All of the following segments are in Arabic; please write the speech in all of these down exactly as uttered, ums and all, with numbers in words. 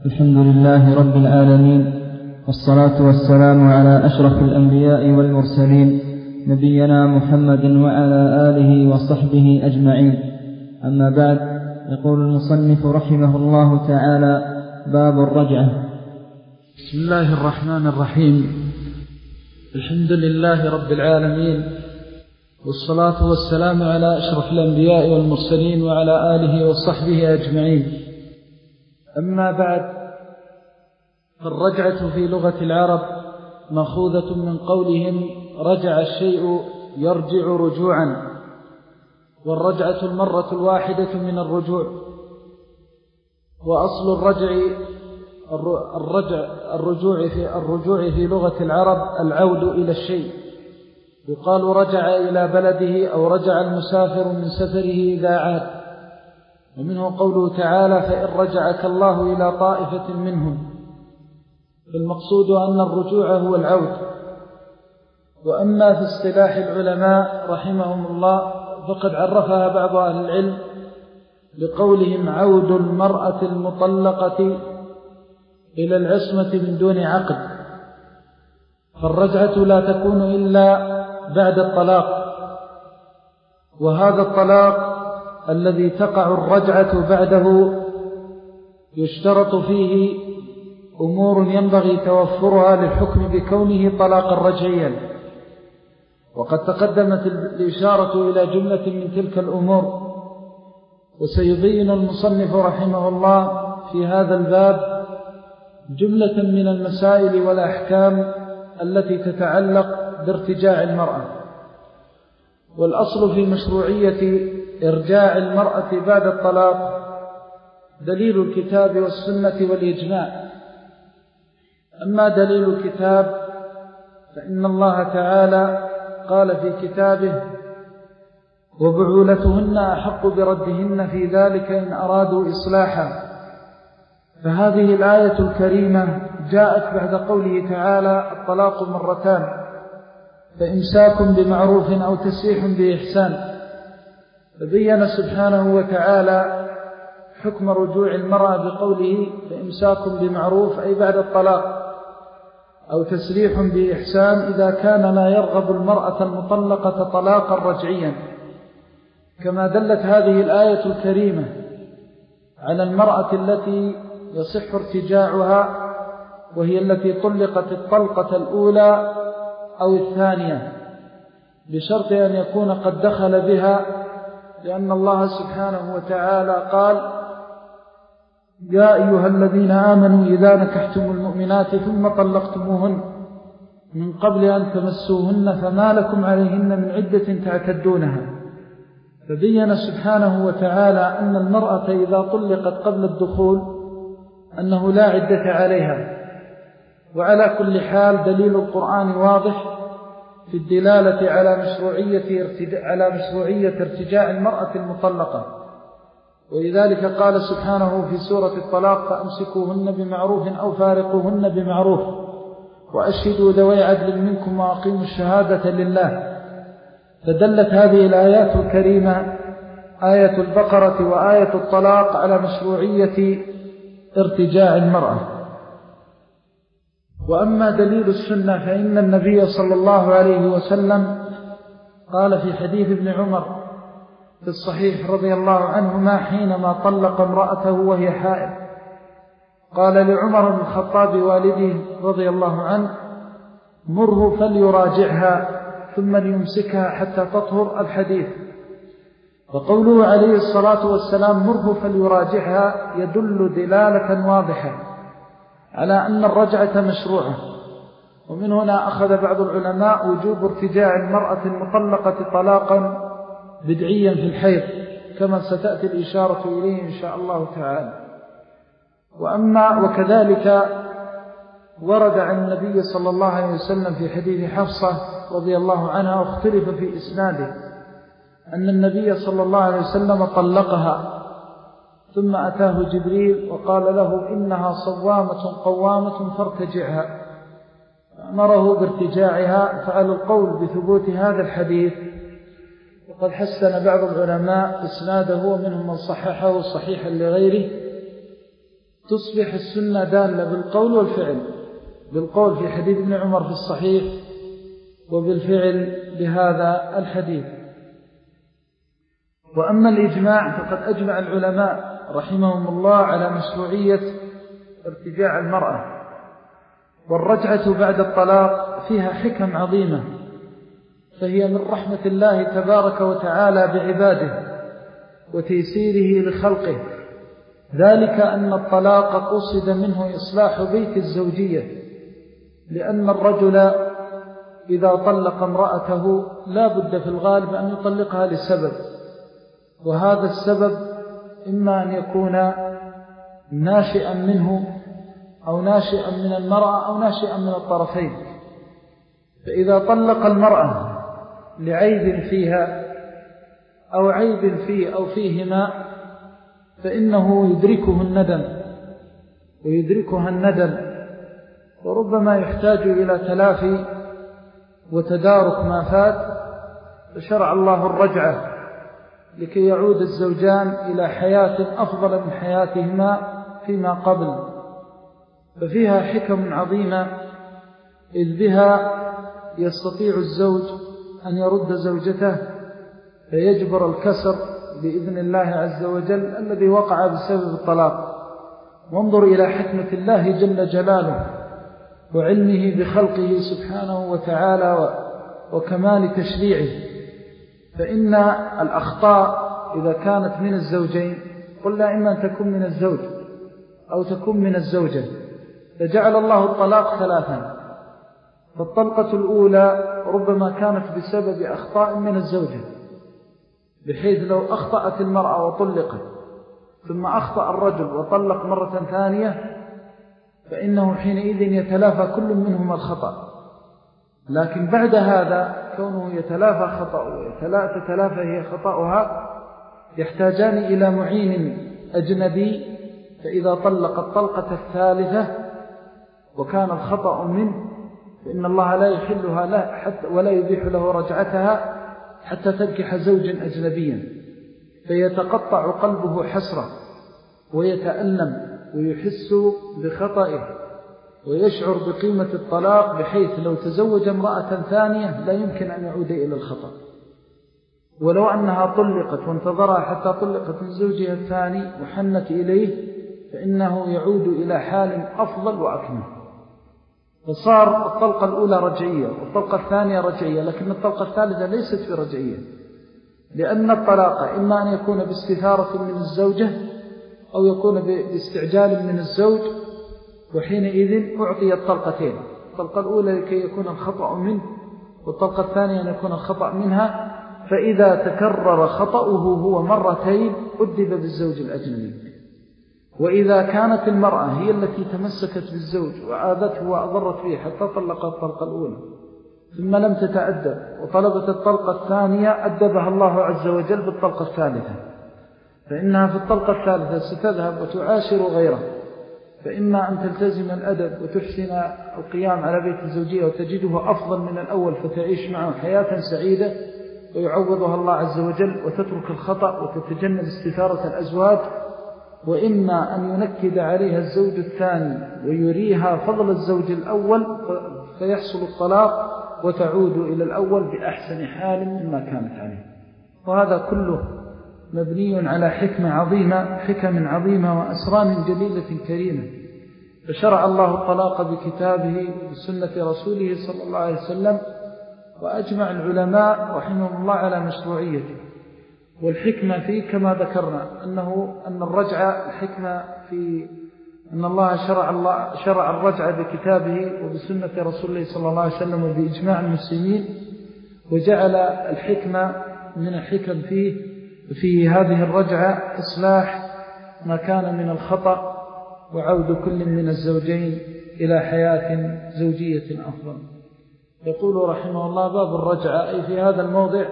الحمد لله رب العالمين، والصلاة والسلام على أشرف الأنبياء والمرسلين، نبينا محمد وعلى آله وصحبه أجمعين. أما بعد، يقول المصنف رحمه الله تعالى: باب الرجعة. بسم الله الرحمن الرحيم. الحمد لله رب العالمين، والصلاة والسلام على أشرف الأنبياء والمرسلين وعلى آله وصحبه أجمعين. أما بعد، فالرجعة في لغة العرب مأخوذة من قولهم رجع الشيء يرجع رجوعا، والرجعة المرة الواحدة من الرجوع. وأصل الرجع الرجع الرجوع في الرجوع في لغة العرب العود إلى الشيء، يقال رجع إلى بلده أو رجع المسافر من سفره إذا عاد. ومنه قوله تعالى: فإن رجعك الله إلى طائفة منهم. فالمقصود أن الرجوع هو العود. وأما في اصطلاح العلماء رحمهم الله فقد عرفها بعض أهل العلم بقولهم: عود المرأة المطلقة إلى العصمة من دون عقد. فالرجعة لا تكون إلا بعد الطلاق، وهذا الطلاق الذي تقع الرجعة بعده يشترط فيه أمور ينبغي توفرها للحكم بكونه طلاقا رجعيا، وقد تقدمت الإشارة إلى جملة من تلك الأمور. وسيبين المصنف رحمه الله في هذا الباب جملة من المسائل والأحكام التي تتعلق بارتجاع المرأة. والأصل في مشروعية إرجاع المرأة بعد الطلاق دليل الكتاب والسنة والإجماع. أما دليل الكتاب فإن الله تعالى قال في كتابه: وبعولتهن أحق بردهن في ذلك إن أرادوا إصلاحا. فهذه الآية الكريمة جاءت بعد قوله تعالى: الطلاق مرتان، فإمساك بمعروف أو تسريح بإحسان. فبين سبحانه وتعالى حكم رجوع المرأة بقوله: فإمساك بمعروف، أي بعد الطلاق، أو تسريح بإحسان إذا كان لا يرغب المرأة المطلقة طلاقا رجعيا. كما دلت هذه الآية الكريمة على المرأة التي يصح ارتجاعها، وهي التي طلقت الطلقة الأولى أو الثانية، بشرط أن يكون قد دخل بها، لأن الله سبحانه وتعالى قال: يا أيها الذين آمنوا إذا نكحتم المؤمنات ثم طلقتموهن من قبل أن تمسوهن فما لكم عليهن من عدة تعتدونها. فبين سبحانه وتعالى أن المرأة إذا طلقت قبل الدخول أنه لا عدة عليها. وعلى كل حال دليل القرآن واضح في الدلالة على مشروعية على مشروعية ارتجاع المرأة المطلقة. ولذلك قال سبحانه في سورة الطلاق: فأمسكوهن بمعروف أو فارقوهن بمعروف وأشهدوا ذوي عدل منكم وأقيموا الشهادة لله. فدلت هذه الآيات الكريمة، آية البقرة وآية الطلاق، على مشروعية ارتجاع المرأة. وأما دليل السنة فإن النبي صلى الله عليه وسلم قال في حديث ابن عمر في الصحيح رضي الله عنهما حينما طلق امرأته وهي حائض، قال لعمر بن الخطاب والده رضي الله عنه: مره فليراجعها ثم ليمسكها حتى تطهر. الحديث. وقوله عليه الصلاة والسلام مره فليراجعها يدل دلالة واضحة على أن الرجعة مشروعة. ومن هنا أخذ بعض العلماء وجوب ارتجاع المرأة المطلقة طلاقا بدعيا في الحيض، كما ستأتي الإشارة إليه إن شاء الله تعالى. وأما وكذلك ورد عن النبي صلى الله عليه وسلم في حديث حفصة رضي الله عنها، واختلف في إسناده، أن النبي صلى الله عليه وسلم طلقها ثم أتاه جبريل وقال له: إنها صوامة قوامة فارتجعها، فأمره بارتجاعها. فعلى القول بثبوت هذا الحديث وقد حسن بعض العلماء إسناده، ومنهم من صححه صحيحا لغيره، تصبح السنة دالة بالقول والفعل، بالقول في حديث ابن عمر في الصحيح، وبالفعل بهذا الحديث. وأما الإجماع فقد أجمع العلماء رحمهم الله على مشروعية ارتجاع المرأة، والرجعة بعد الطلاق فيها حكم عظيمة، فهي من رحمة الله تبارك وتعالى بعباده وتيسيره لخلقه، ذلك أن الطلاق قصد منه إصلاح بيت الزوجية، لأن الرجل إذا طلق امرأته لا بد في الغالب أن يطلقها لسبب، وهذا السبب إما أن يكون ناشئا منه أو ناشئا من المرأة أو ناشئا من الطرفين. فإذا طلق المرأة لعيب فيها أو عيب فيه أو فيهما فإنه يدركه الندم ويدركها الندم، وربما يحتاج إلى تلافي وتدارك ما فات، فشرع الله الرجعة لكي يعود الزوجان إلى حياة أفضل من حياتهما فيما قبل. ففيها حكم عظيمة، إذ بها يستطيع الزوج أن يرد زوجته فيجبر الكسر بإذن الله عز وجل الذي وقع بسبب الطلاق. وانظر إلى حكمة الله جل جلاله وعلمه بخلقه سبحانه وتعالى وكمال تشريعه، فإن الأخطاء إذا كانت من الزوجين قلنا إما أن تكون من الزوج أو تكون من الزوجة، فجعل الله الطلاق ثلاثا. فالطلقة الأولى ربما كانت بسبب أخطاء من الزوجة، بحيث لو أخطأت المرأة وطلقت ثم أخطأ الرجل وطلق مرة ثانية فإنه حينئذ يتلافى كل منهما الخطأ. لكن بعد هذا كونه يتلافى خطأ وتتلافى هي خطأها يحتاجان إلى معين أجنبي، فإذا طلق الطلقة الثالثة وكان الخطأ منه فإن الله لا يحلها له حتى ولا يبيح له رجعتها حتى تنكح زوجا أجنبيا، فيتقطع قلبه حسرة ويتألم ويحس بخطئه ويشعر بقيمة الطلاق، بحيث لو تزوج امرأة ثانية لا يمكن أن يعود إلى الخطأ، ولو أنها طلقت وانتظرها حتى طلقت من زوجها الثاني وحنت إليه فإنه يعود إلى حال أفضل وأكمل. فصار الطلقة الأولى رجعية والطلقة الثانية رجعية، لكن الطلقة الثالثة ليست في رجعية، لأن الطلاق إما أن يكون باستثارة من الزوجة أو يكون باستعجال من الزوج، وحينئذ أعطي الطلقتين، الطلقة الأولى لكي يكون الخطأ منه، والطلقة الثانية أن يكون الخطأ منها. فإذا تكرر خطأه هو مرتين أدب بالزوج الأجنبي. وإذا كانت المرأة هي التي تمسكت بالزوج وعادته وأضرت به حتى طلقت الطلقة الأولى ثم لم تتأدب وطلبت الطلقة الثانية، أدبها الله عز وجل بالطلقة الثالثة، فإنها في الطلقة الثالثة ستذهب وتعاشر غيره، فإما أن تلتزم الأدب وتحسن القيام على بيت الزوجية وتجده أفضل من الأول فتعيش معه حياة سعيدة ويعوضها الله عز وجل وتترك الخطأ وتتجنب استثارة الأزواج، وإما أن ينكد عليها الزوج الثاني ويريها فضل الزوج الأول فيحصل الطلاق وتعود إلى الأول بأحسن حال مما كانت عليه. وهذا كله مبني على حكمة عظيمة حكم عظيمة وأسرار جليلة كريمة. فشرع الله الطلاق بكتابه وبسنة رسوله صلى الله عليه وسلم، وأجمع العلماء رحمهم الله على مشروعيته. والحكمة فيه كما ذكرنا أنه أن الرجعة الحكمة في أن الله شرع, الله شرع الرجعة بكتابه وبسنة رسول الله صلى الله عليه وسلم وبإجماع المسلمين، وجعل الحكمة من الحكم فيه في هذه الرجعة إصلاح ما كان من الخطأ وعود كل من الزوجين إلى حياة زوجية أفضل. يقول رحمه الله: باب الرجعة، أي في هذا الموضع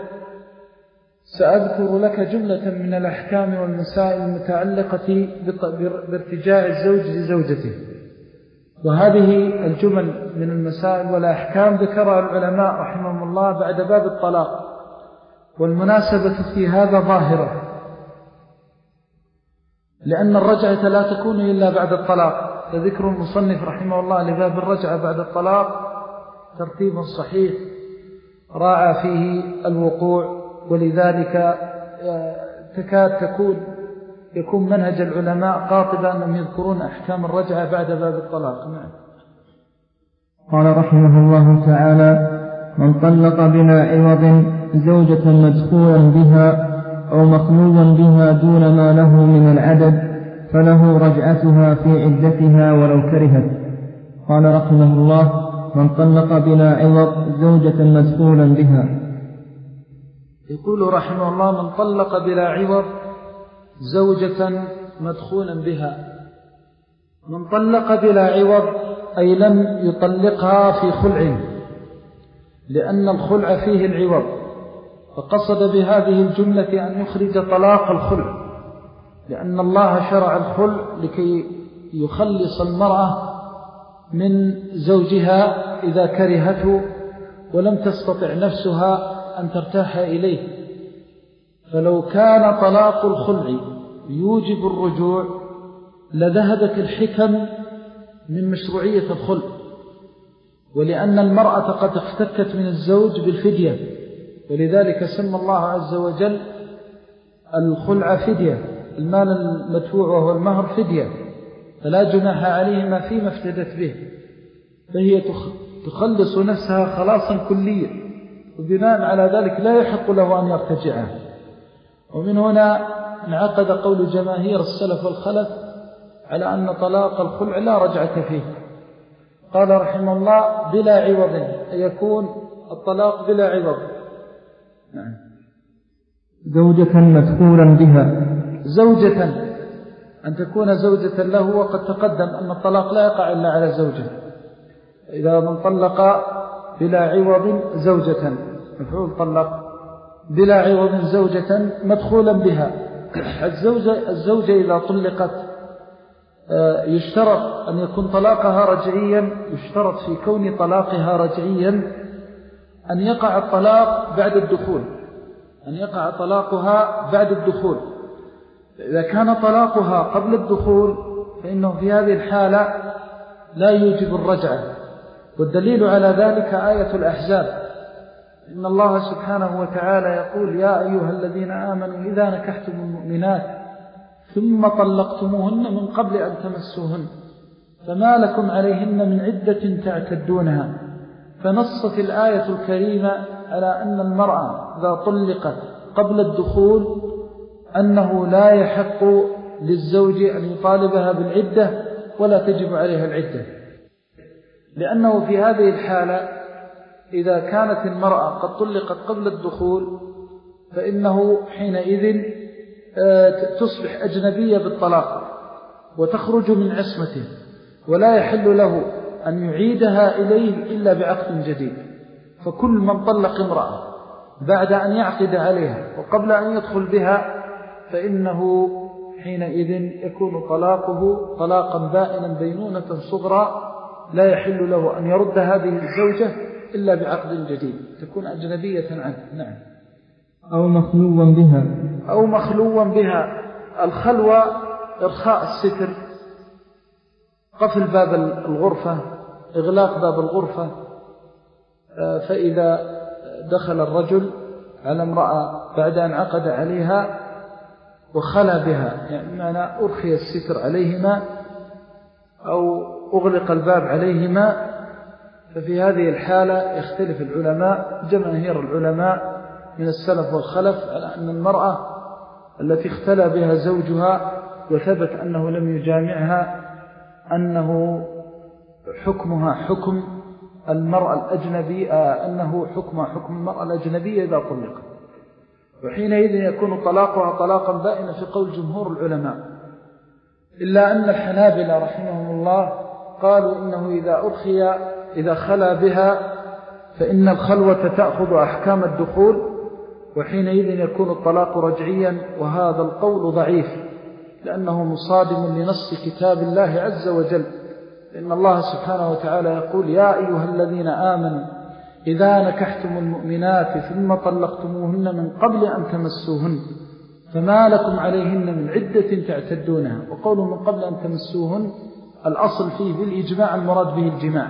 سأذكر لك جملة من الأحكام والمسائل المتعلقة بارتجاع الزوج لزوجته. وهذه الجمل من المسائل والأحكام ذكرها العلماء رحمهم الله بعد باب الطلاق، والمناسبة في هذا ظاهرة، لأن الرجعة لا تكون إلا بعد الطلاق. فذكر المصنف رحمه الله لباب الرجعة بعد الطلاق ترتيب صحيح راعى فيه الوقوع، ولذلك تكاد تكون يكون منهج العلماء قاطبا أنهم يذكرون أحكام الرجعة بعد باب الطلاق. نعم. قال رحمه الله تعالى: من طلق بلا عوض زوجة مدخولا بها أو مخلوبا بها دون ما له من العدد فله رجعتها في عدتها ولو كرهت. قال رحمه الله: من طلق بلا عوض زوجة مدخولا بها. يقول رحمه الله: من طلق بلا عوض زوجة مدخولا بها. من طلق بلا عوض أي لم يطلقها في خلع، لأن الخلع فيه العوض، فقصد بهذه الجملة أن يخرج طلاق الخلع، لأن الله شرع الخلع لكي يخلص المرأة من زوجها إذا كرهته ولم تستطع نفسها أن ترتاح إليه. فلو كان طلاق الخلع يوجب الرجوع لذهبت الحكم من مشروعية الخلع، ولأن المرأة قد افتكت من الزوج بالفدية، ولذلك سمى الله عز وجل الخلع فدية، المال المدفوع وهو المهر فدية، فلا جناح عليهما فيما افتدت به، فهي تخلص نفسها خلاصا كليا، وبناء على ذلك لا يحق له أن يرتجعها. ومن هنا انعقد قول جماهير السلف والخلف على أن طلاق الخلع لا رجعة فيه. قال رحمه الله: بلا عوض، يكون الطلاق بلا عوض. نعم. زوجة مدخولا بها، زوجة أن تكون زوجة له، وقد تقدم أن الطلاق لا يقع إلا على زوجة. إذا من طلق بلا عوض زوجة، مفعول طلق بلا عوض زوجة مدخولا بها. الزوجة, الزوجة إذا طلقت يشترط أن يكون طلاقها رجعيا، يشترط في كون طلاقها رجعيا أن يقع الطلاق بعد الدخول، أن يقع طلاقها بعد الدخول. إذا كان طلاقها قبل الدخول فإنه في هذه الحالة لا يوجب الرجعة، والدليل على ذلك آية الأحزاب، إن الله سبحانه وتعالى يقول: يا أيها الذين آمنوا إذا نكحتم المؤمنات ثم طلقتموهن من قبل أن تمسوهن فما لكم عليهن من عدة تعتدونها. فنصت الآية الكريمة على أن المرأة إذا طلقت قبل الدخول أنه لا يحق للزوج أن يطالبها بالعدة ولا تجب عليها العدة، لأنه في هذه الحالة إذا كانت المرأة قد طلقت قبل الدخول فإنه حينئذ تصبح أجنبية بالطلاق وتخرج من عصمته، ولا يحل له أن يعيدها إليه إلا بعقد جديد. فكل من طلق امرأة بعد أن يعقد عليها وقبل أن يدخل بها فإنه حينئذ يكون طلاقه طلاقا بائنا بينونة صغرى، لا يحل له أن يرد هذه الزوجة إلا بعقد جديد تكون أجنبية عنه. نعم. أو مخلوا بها، أو مخلوا بها. الخلوة إرخاء الستر، قفل باب الغرفة، إغلاق باب الغرفة. فإذا دخل الرجل على امرأة بعد أن عقد عليها وخلى بها، يعني معنى أرخي الستر عليهما أو أغلق الباب عليهما، ففي هذه الحالة يختلف العلماء، جماهير العلماء من السلف والخلف، على أن المرأة التي اختلى بها زوجها وثبت أنه لم يجامعها أنه حكمها حكم المرأة الأجنبية، أنه حكمها حكم المرأة الأجنبية إذا طلقت، وحينئذ يكون طلاقها طلاقا بائنا في قول جمهور العلماء. إلا أن الحنابلة رحمهم الله قالوا إنه إذا أرخي إذا خلى بها فإن الخلوة تأخذ أحكام الدخول، وحينئذ يكون الطلاق رجعيا، وهذا القول ضعيف لأنه مصادم لنص كتاب الله عز وجل. إن الله سبحانه وتعالى يقول: يا أيها الذين آمنوا إذا نكحتم المؤمنات ثم طلقتموهن من قبل أن تمسوهن فما لكم عليهن من عدة تعتدونها. وقوله من قبل أن تمسوهن الأصل فيه بالإجماع المراد به الجماع،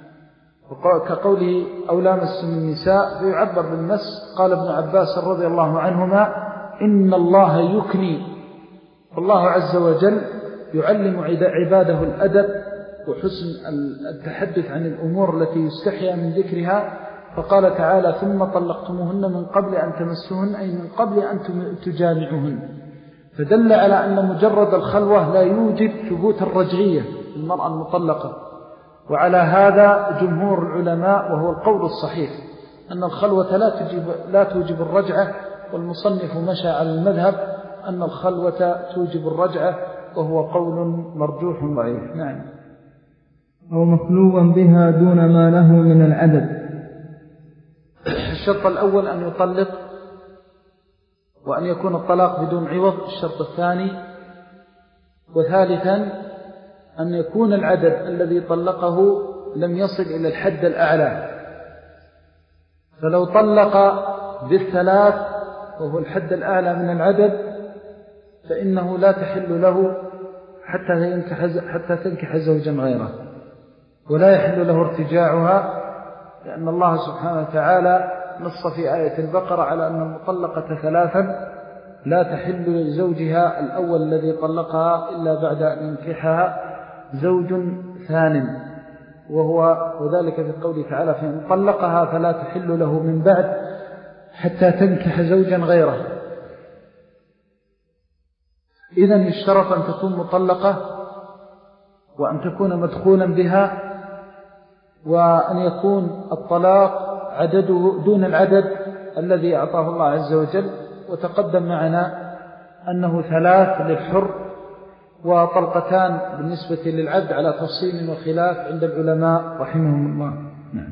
كقوله أو لامستم النساء فيعبر بالمس. قال ابن عباس رضي الله عنهما إن الله يكني، فالله عز وجل يعلم عباده الأدب وحسن التحدث عن الأمور التي يستحيا من ذكرها، فقال تعالى ثم طلقتموهن من قبل أن تمسوهن، أي من قبل أن تجامعوهن، فدل على أن مجرد الخلوة لا يوجب ثبوت الرجعية للمرأة المطلقة. وعلى هذا جمهور العلماء وهو القول الصحيح أن الخلوة لا توجب, لا توجب الرجعة، والمصنف مشى على المذهب أن الخلوة توجب الرجعة، وهو قول مرجوح ضعيف. نعم. أو مخلوا بها دون ما له من العدد. الشرط الأول أن يطلق وأن يكون الطلاق بدون عوض. الشرط الثاني وثالثا أن يكون العدد الذي طلقه لم يصل إلى الحد الأعلى، فلو طلق بالثلاث وهو الحد الأعلى من العدد فإنه لا تحل له حتى ينكح حتى تنكح زوجا غيره، ولا يحل له ارتجاعها، لأن الله سبحانه وتعالى نص في آية البقرة على أن المطلقة ثلاثا لا تحل لزوجها الأول الذي طلقها إلا بعد أن ينكحها زوج ثان، وهو وذلك في قوله تعالى فإن طلقها فلا تحل له من بعد حتى تنكح زوجا غيره. إذن يشترط أن تكون مطلقة وأن تكون مدخولا بها، وأن يكون الطلاق عدده دون العدد الذي أعطاه الله عز وجل. وتقدم معنا أنه ثلاث للحر وطلقتان بالنسبة للعبد على تفصيل وخلاف عند العلماء رحمهم الله. نعم.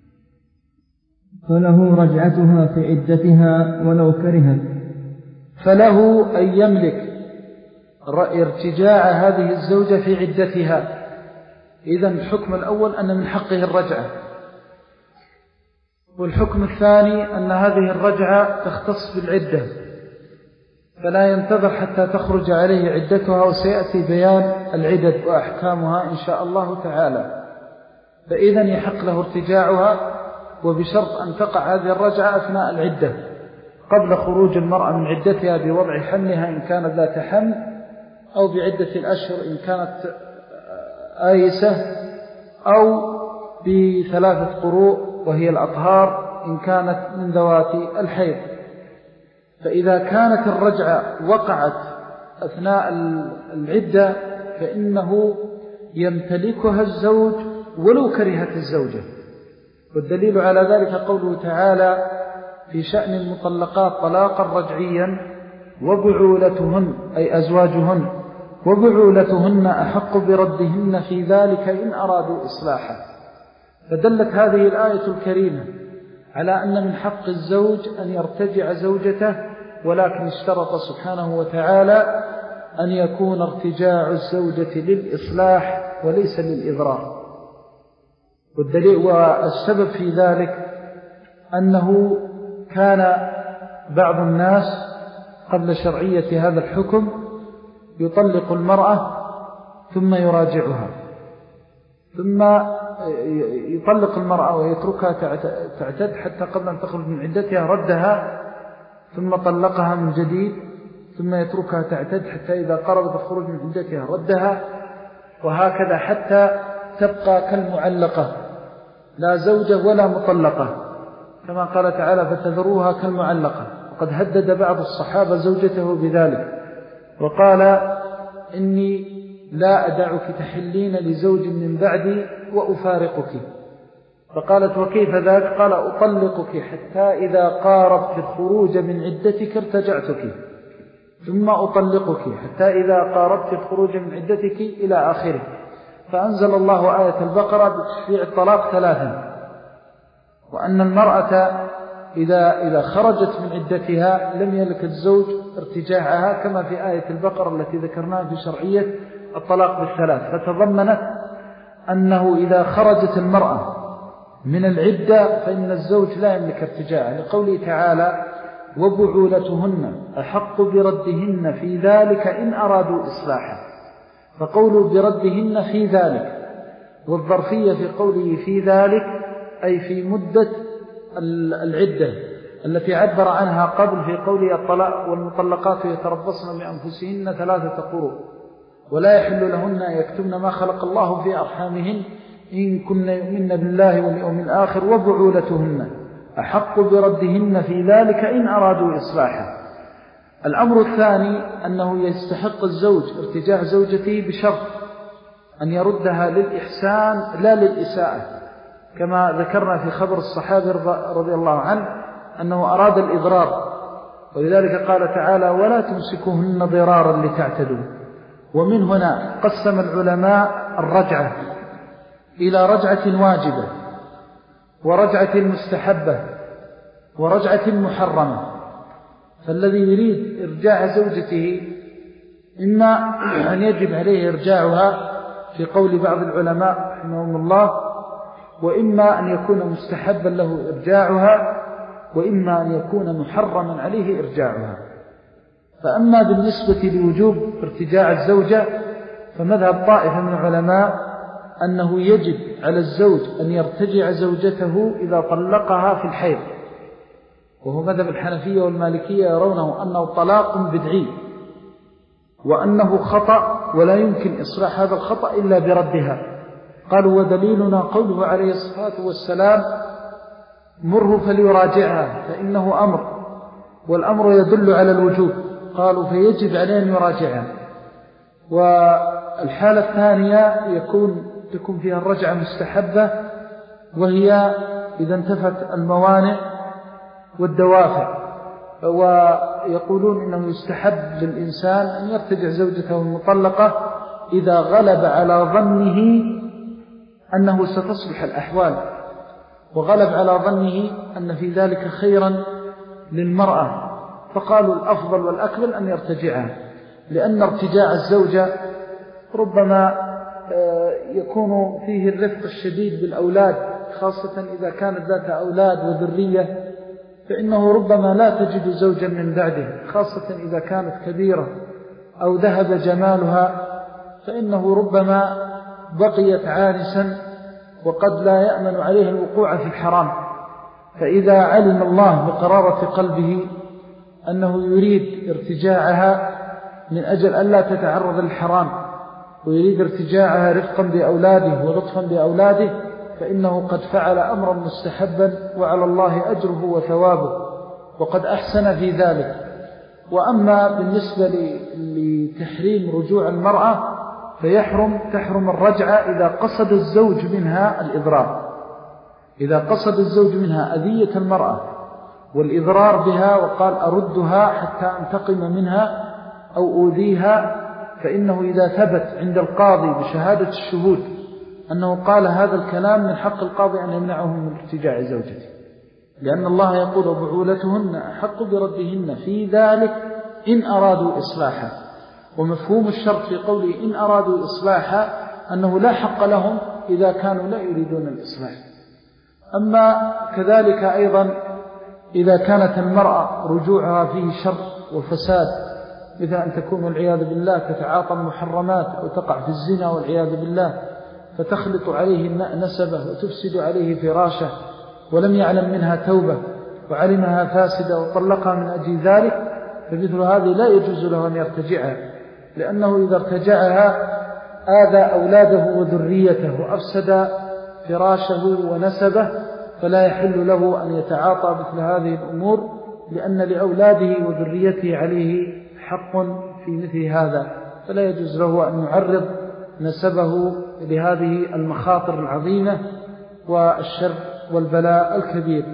فله رجعتها في عدتها ولو كرهت. فله أن يملك ارتجاع هذه الزوجة في عدتها. إذن الحكم الأول أن من حقه الرجعة، والحكم الثاني أن هذه الرجعة تختص بالعدة، فلا ينتظر حتى تخرج عليه عدتها، وسيأتي بيان العدد وأحكامها إن شاء الله تعالى. فإذن يحق له ارتجاعها، وبشرط أن تقع هذه الرجعة أثناء العدة قبل خروج المرأة من عدتها بوضع حملها إن كانت ذات حمل، أو بعدة الأشهر إن كانت آيسة، أو بثلاثة قروء وهي الأطهار إن كانت من ذوات الحيض. فإذا كانت الرجعة وقعت أثناء العدة فإنه يمتلكها الزوج ولو كرهت الزوجة. والدليل على ذلك قوله تعالى في شأن المطلقات طلاقا رجعيا وبعولتهن أي أزواجهن وبعولتهن أحق بردهن في ذلك إن أرادوا إصلاحا. فدلت هذه الآية الكريمة على أن من حق الزوج أن يرتجع زوجته، ولكن اشترط سبحانه وتعالى أن يكون ارتجاع الزوجة للإصلاح وليس للإضرار. والدليل والسبب في ذلك أنه كان بعض الناس قبل شرعية هذا الحكم يطلق المرأة ثم يراجعها، ثم يطلق المرأة ويتركها تعتد حتى قبل أن تخرج من عدتها ردها، ثم طلقها من جديد، ثم يتركها تعتد حتى إذا قربت الخروج من عدتها ردها، وهكذا حتى تبقى كالمعلقة لا زوجة ولا مطلقة، كما قال تعالى فتذروها كالمعلقة. وقد هدد بعض الصحابة زوجته بذلك وقال إني لا أدعك تحلين لزوج من بعدي وأفارقك. فقالت وكيف ذاك؟ قال أطلقك حتى إذا قاربت الخروج من عدتك ارتجعتك، ثم أطلقك حتى إذا قاربت الخروج من عدتك إلى آخره. فأنزل الله آية البقرة بتشريع الطلاق ثلاثا، وأن المرأة إذا, إذا خرجت من عدتها لم يملك الزوج ارتجاعها، كما في آية البقرة التي ذكرناها في شرعية الطلاق بالثلاث. فتضمنت أنه إذا خرجت المرأة من العدة فإن الزوج لا يملك ارتجاعها، لقوله تعالى وبعولتهن أحق بردهن في ذلك إن أرادوا إصلاحا. فقولوا بردهن في ذلك، والظرفية في قوله في ذلك أي في مدة العدة التي عبر عنها قبل في قوله الطلاق والمطلقات يتربصن بأنفسهن ثلاثة قروء ولا يحل لهن أن يكتمن ما خلق الله في أرحامهن إن كن يؤمن بالله واليوم الآخر وبعولتهن أحق بردهن في ذلك إن أرادوا إصلاحا. الأمر الثاني أنه يستحق الزوج ارتجاع زوجته بشرط أن يردها للإحسان لا للإساءة، كما ذكرنا في خبر الصحابي رضي الله عنه أنه أراد الإضرار، ولذلك قال تعالى ولا تمسكوهن ضرارا لتعتدوا. ومن هنا قسم العلماء الرجعة إلى رجعة واجبة ورجعة مستحبة ورجعة محرمة. فالذي يريد إرجاع زوجته إما أن يجب عليه إرجاعها في قول بعض العلماء رحمهم الله، وإما أن يكون مستحبا له إرجاعها، وإما أن يكون محرما عليه إرجاعها. فأما بالنسبة لوجوب ارتجاع الزوجة فمذهب طائفة من العلماء أنه يجب على الزوج أن يرتجع زوجته إذا طلقها في الحيض، وهو مذهب الحنفية والمالكية يرونه أنه طلاق بدعي وأنه خطأ ولا يمكن إصلاح هذا الخطأ إلا بردها. قالوا ودليلنا قوله عليه الصلاة والسلام مره فليراجعها فإنه أمر، والأمر يدل على الوجوب. قالوا فيجب عليه أن يراجعها. والحالة الثانية يكون تكون فيها الرجعة مستحبة، وهي إذا انتفت الموانع والدوافع. ويقولون إنه يستحب للإنسان أن يرتجع زوجته المطلقة إذا غلب على ظنه أنه ستصلح الأحوال، وغلب على ظنه أن في ذلك خيرا للمرأة، فقالوا الأفضل والأكمل أن يرتجعها، لأن ارتجاع الزوجة ربما يكون فيه الرفق الشديد بالأولاد، خاصة إذا كانت ذات أولاد وذرية، فإنه ربما لا تجد زوجا من بعده، خاصة إذا كانت كبيرة أو ذهب جمالها، فإنه ربما بقيت عانسا وقد لا يأمن عليه الوقوع في الحرام. فإذا علم الله بقرارة قلبه أنه يريد ارتجاعها من أجل أن لا تتعرض للحرام، ويريد ارتجاعها رفقا بأولاده ولطفا بأولاده، فإنه قد فعل أمرا مستحبا وعلى الله أجره وثوابه، وقد أحسن في ذلك. وأما بالنسبة لتحريم رجوع المرأة فيحرم تحرم الرجعة إذا قصد الزوج منها الإضرار، إذا قصد الزوج منها أذية المرأة والإضرار بها وقال أردها حتى أنتقم منها أو أوذيها، فإنه إذا ثبت عند القاضي بشهادة الشهود أنه قال هذا الكلام من حق القاضي أن يمنعه من ارتجاع زوجته، لأن الله يقول وبعولتهن أحق بردهن في ذلك إن أرادوا إصلاحا. ومفهوم الشرط في قوله إن أرادوا إصلاحا أنه لا حق لهم إذا كانوا لا يريدون الإصلاح. أما كذلك أيضا إذا كانت المرأة رجوعها فيه شر وفساد، مثل أن تكون والعياذ بالله تتعاطى المحرمات أو تقع في الزنا والعياذ بالله، فتخلط عليه نسبه وتفسد عليه فراشه ولم يعلم منها توبة وعلمها فاسدة وطلقها من أجل ذلك، فمثل هذه لا يجوز له أن يرتجعها، لأنه إذا ارتجعها آذى أولاده وذريته وأفسد فراشه ونسبه، فلا يحل له أن يتعاطى مثل هذه الأمور، لأن لأولاده وذريته عليه حق في مثل هذا، فلا يجوز له أن يعرض نسبه لهذه المخاطر العظيمة والشر والبلاء الكبير.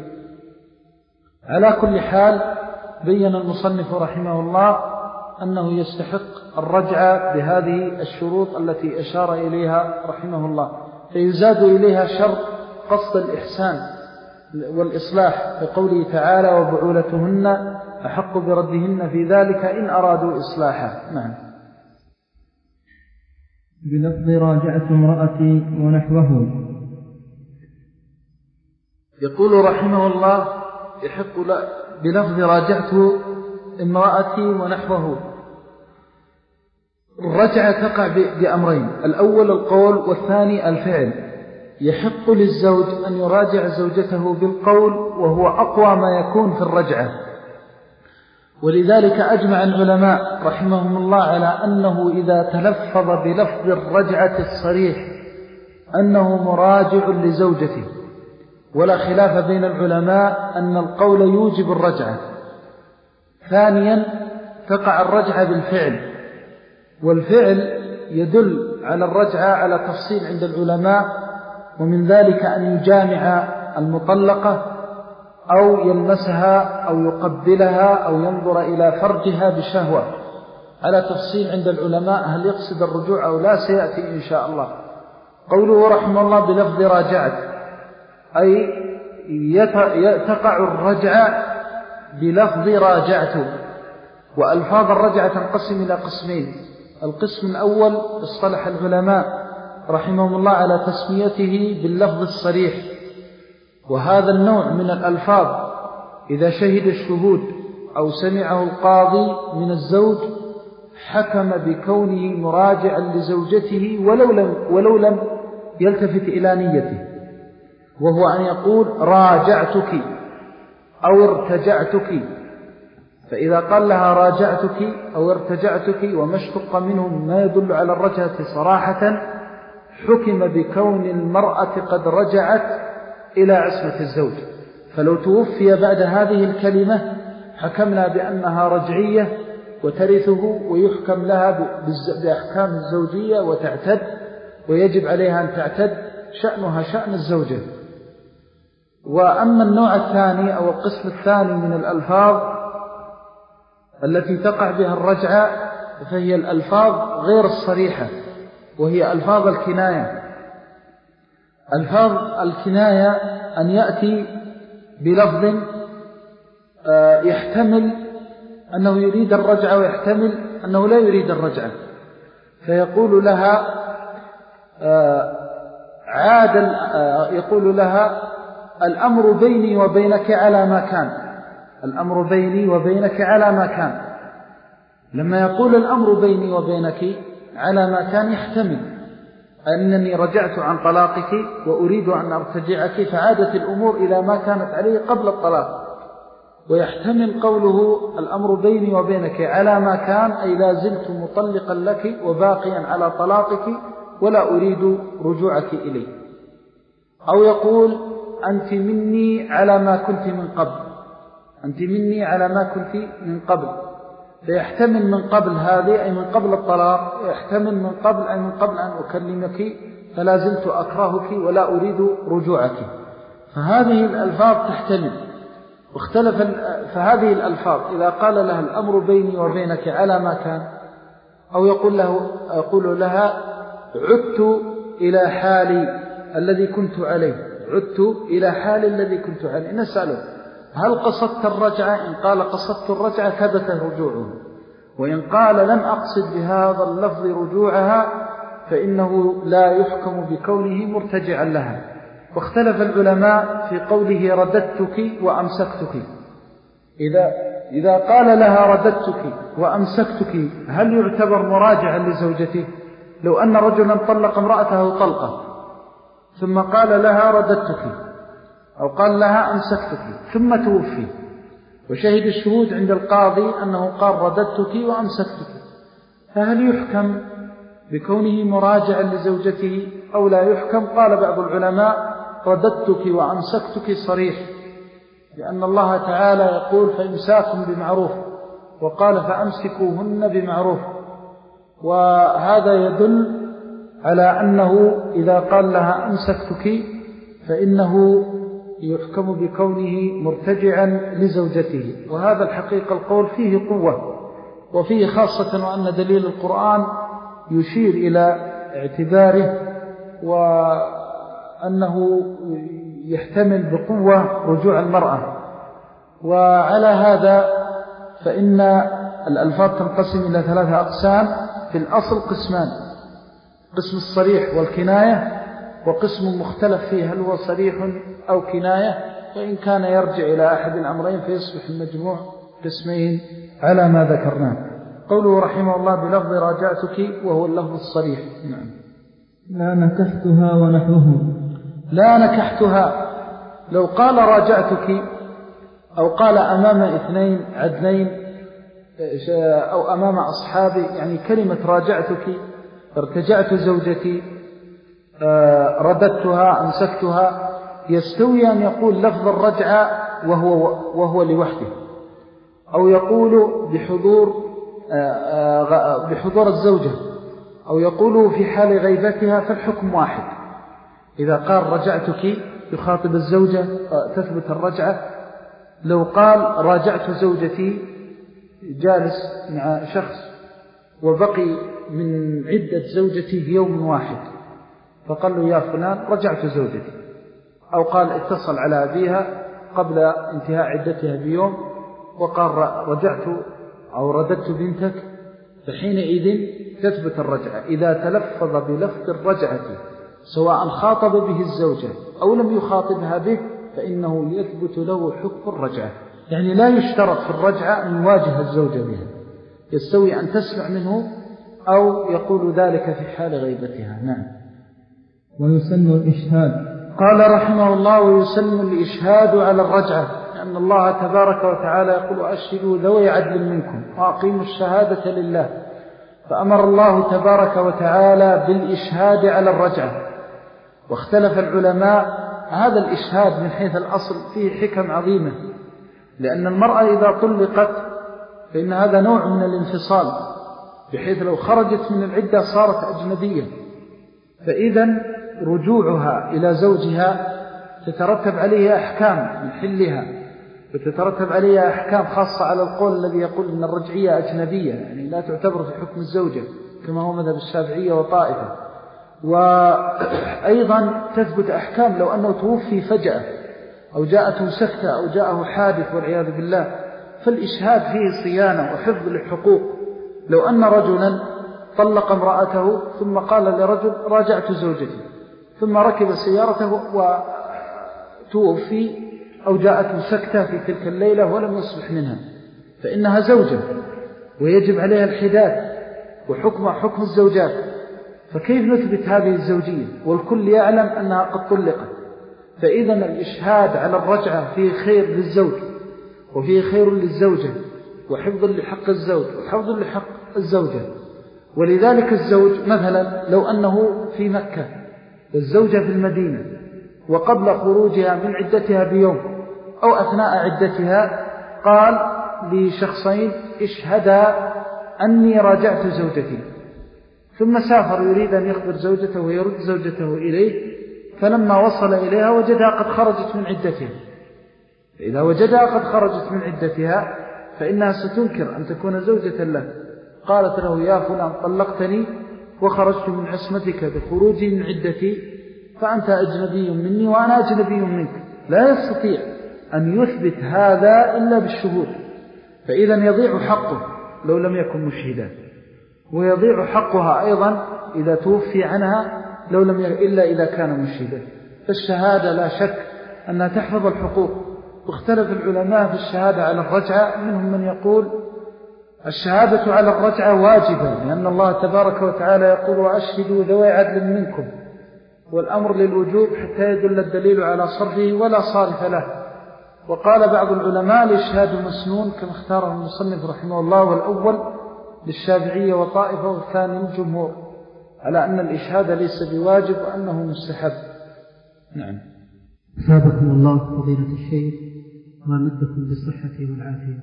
على كل حال بين المصنف رحمه الله أنه يستحق الرجعة بهذه الشروط التي أشار إليها رحمه الله، فيزاد إليها شرط قصد الإحسان والإصلاح بقوله تعالى وبعولتهن أحق بردهن في ذلك إن أرادوا إصلاحا. نعم. بلفظ راجعت امرأتي ونحوه. يقول رحمه الله يحق بلفظ راجعت امرأتي ونحوه. الرجعة تقع بأمرين: الأول القول والثاني الفعل. يحق للزوج أن يراجع زوجته بالقول وهو أقوى ما يكون في الرجعة، ولذلك أجمع العلماء رحمهم الله على أنه إذا تلفظ بلفظ الرجعة الصريح أنه مراجع لزوجته، ولا خلاف بين العلماء أن القول يوجب الرجعة. ثانيا تقع الرجعة بالفعل، والفعل يدل على الرجعة على تفصيل عند العلماء، ومن ذلك أن يجامع المطلقة أو يلمسها أو يقبلها أو ينظر إلى فرجها بشهوة، على تفصيل عند العلماء هل يقصد الرجوع أو لا، سيأتي إن شاء الله. قوله رحمه الله بلفظ راجعت، أي تقع الرجعة بلفظ راجعت. وألفاظ الرجعة تنقسم إلى قسمين: القسم الأول اصطلح العلماء رحمهم الله على تسميته باللفظ الصريح، وهذا النوع من الألفاظ إذا شهد الشهود أو سمعه القاضي من الزوج حكم بكونه مراجعا لزوجته ولو لم, ولو لم يلتفت إلى نيته، وهو أن يقول راجعتك أو ارتجعتك. فإذا قال لها راجعتك أو ارتجعتك وما اشتق منه ما يدل على الرجعة صراحة، حكم بكون المرأة قد رجعت إلى عصمة الزوج. فلو توفي بعد هذه الكلمة حكمنا بأنها رجعية وترثه، ويحكم لها بأحكام الزوجية وتعتد، ويجب عليها أن تعتد، شأنها شأن الزوجة. وأما النوع الثاني أو القسم الثاني من الألفاظ التي تقع بها الرجعة فهي الألفاظ غير الصريحة، وهي ألفاظ الكناية. ألفاظ الكناية أن يأتي بلفظ يحتمل أنه يريد الرجعة ويحتمل أنه لا يريد الرجعة، فيقول لها عاد يقول لها الأمر بيني وبينك على ما كان، الأمر بيني وبينك على ما كان. لما يقول الأمر بيني وبينك على ما كان يحتمل أنني رجعت عن طلاقك وأريد أن أرتجعك، فعادت الأمور إلى ما كانت عليه قبل الطلاق. ويحتمل قوله الأمر بيني وبينك على ما كان أي لا زلت مطلقا لك وباقيا على طلاقك ولا أريد رجوعك إلي. أو يقول أنت مني على ما كنت من قبل، أنت مني على ما كنت من قبل، فيحتمل من قبل هذه أي من قبل الطلاق، يحتمل من قبل أي من قبل أن أكلمك فلا زلت أكرهك ولا أريد رجوعك. فهذه الألفاظ تحتمل، واختلف. فهذه الألفاظ إذا قال لها الأمر بيني وبينك على ما كان، أو يقول, له يقول لها عدت إلى حالي الذي كنت عليه، عدت إلى حالي الذي كنت عليه، نسأله هل قصدت الرجعة؟ إن قال قصدت الرجعة ثبت رجوعه، وإن قال لم أقصد بهذا اللفظ رجوعها فإنه لا يحكم بكونه مرتجعا لها. واختلف العلماء في قوله رددتك وأمسكتك. إذا, إذا قال لها رددتك وأمسكتك هل يعتبر مراجعا لزوجته؟ لو أن رجلا طلق امرأته طلقة ثم قال لها رددتك أو قال لها أمسكتك ثم توفي وشهد الشهود عند القاضي أنه قال رددتك وأمسكتك، فهل يحكم بكونه مراجعا لزوجته أو لا يحكم؟ قال بعض العلماء رددتك وأمسكتك صريح، لأن الله تعالى يقول فإمساكم بمعروف، وقال فأمسكوهن بمعروف، وهذا يدل على أنه إذا قال لها أمسكتك فإنه يحكم بكونه مرتجعا لزوجته. وهذا الحقيقة القول فيه قوة، وفيه خاصة وأن دليل القرآن يشير إلى اعتباره وأنه يحتمل بقوة رجوع المرأة. وعلى هذا فإن الألفاظ تنقسم إلى ثلاثة أقسام في الأصل: قسمان: قسم الصريح والكناية، وقسم مختلف فيه هل هو صريح أو كناية، وإن كان يرجع إلى أحد الأمرين فيصبح المجموع قسمين على ما ذكرناه. قوله رحمه الله بلفظ راجعتك وهو اللفظ الصريح. نعم. لا نكحتها ونحوه. لا نكحتها لو قال راجعتك أو قال أمام اثنين عدلين أو أمام أصحابي، يعني كلمة راجعتك ارتجعت زوجتي رددتها أمسكتها، يستوي أن يقول لفظ الرجعة وهو, وهو لوحده، أو يقول بحضور بحضور الزوجة، أو يقول في حال غيبتها، فالحكم واحد. إذا قال رجعتك يخاطب الزوجة تثبت الرجعة. لو قال راجعت زوجتي جالس مع شخص وبقي من عدة زوجتي بيوم واحد فقال له يا فلان رجعت زوجتي، أو قال اتصل على أبيها قبل انتهاء عدتها بيوم وقال رجعت أو رددت بنتك، فحينئذ تثبت الرجعة. إذا تلفظ بلفظ الرجعة سواء خاطب به الزوجة أو لم يخاطبها به فإنه يثبت له حكم الرجعة. يعني لا يشترط في الرجعة أن يواجه الزوجة بها، يستوي أن تسمع منه أو يقول ذلك في حال غيبتها. نعم. ويسن الإشهاد. قال رحمه الله ويسن الإشهاد على الرجعة، لأن الله تبارك وتعالى يقول أشهدوا ذوي عدل منكم وأقيموا الشهادة لله، فأمر الله تبارك وتعالى بالإشهاد على الرجعة. واختلف العلماء هذا الإشهاد من حيث الأصل فيه حكم عظيمة، لأن المرأة إذا طلقت فإن هذا نوع من الانفصال، بحيث لو خرجت من العدة صارت أجنبية، فإذا رجوعها إلى زوجها تترتب عليها أحكام من حلها، وتترتب عليها أحكام خاصة على القول الذي يقول أن الرجعية أجنبية، يعني لا تعتبر في حكم الزوجة كما هو مذهب الشافعية وطائفة. وأيضا تثبت أحكام لو أنه توفي فجأة أو جاءته سكتة أو جاءه حادث والعياذ بالله، فالإشهاد فيه صيانة وحفظ للحقوق. لو أن رجلا طلق امرأته ثم قال لرجل راجعت زوجتي، ثم ركب سيارته وتوفي أو جاءته سكتة في تلك الليلة ولم يصبح منها، فإنها زوجة ويجب عليها الحداد وحكم حكم الزوجات، فكيف نثبت هذه الزوجية والكل يعلم أنها قد طلقت؟ فإذا الإشهاد على الرجعة فيه خير للزوج وفيه خير للزوجة وحفظ لحق الزوج وحفظ لحق الزوجة. ولذلك الزوج مثلا لو أنه في مكة والزوجة في المدينة وقبل خروجها من عدتها بيوم أو أثناء عدتها قال لشخصين اشهدا أني راجعت زوجتي، ثم سافر يريد أن يخبر زوجته ويرد زوجته إليه، فلما وصل إليها وجدها قد خرجت من عدتها. إذا وجدها قد خرجت من عدتها فإنها ستنكر أن تكون زوجة له. قالت له يا فلان طلقتني وخرجت من عصمتك بخروجي من عدتي، فأنت أجنبي مني وأنا أجنبي منك. لا يستطيع أن يثبت هذا إلا بالشهود، فإذا يضيع حقه لو لم يكن مشهدا، ويضيع حقها أيضا إذا توفي عنها لو لم ي... إلا إذا كان مشهدا. فالشهادة لا شك أنها تحفظ الحقوق. واختلف العلماء في الشهادة على الرجعة، منهم من يقول الشهادة على الرجعة واجبة، لأن الله تبارك وتعالى يقول وأشهدوا ذوي عدل منكم، والأمر للوجوب حتى يدل الدليل على صرفه ولا صارف له. وقال بعض العلماء الإشهاد مسنون كما اختاره المصنف رحمه الله، والأول للشافعية وطائفة والثاني الجمهور على أن الإشهاد ليس بواجب وأنه مستحب. نعم. سابقكم الله فضيلة الشيخ ومدكم بالصحة والعافية.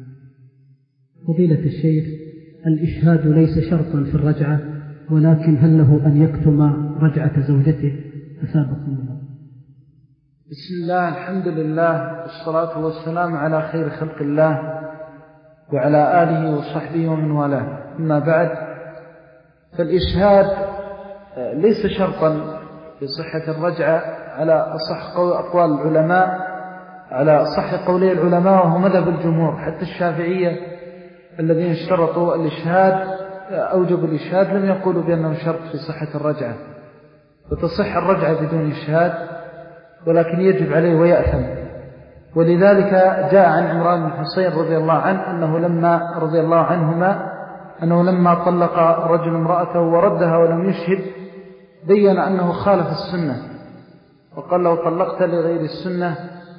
فضيلة الشيخ، الإشهاد ليس شرطا في الرجعة، ولكن هل له أن يكتم رجعة زوجته؟ أسابقكم الله. بسم الله، الحمد لله، والصلاة والسلام على خير خلق الله وعلى آله وصحبه ومن والاه. أما بعد، فالإشهاد ليس شرطا في صحة الرجعة على أصح أقوال العلماء، على أصح قولي العلماء وهو مذهب الجمهور. حتى الشافعية الذين اشترطوا الإشهاد أوجبوا الإشهاد لم يقولوا بأنه شرط في صحة الرجعة، وتصح الرجعة بدون إشهاد، ولكن يجب عليه ويأثم ولذلك جاء عن عمران بن حصين رضي الله عنه أنه لما رضي الله عنهما أنه لما طلق رجل امرأته وردها ولم يشهد بين أنه خالف السنة، وقال لو طلقت لغير السنة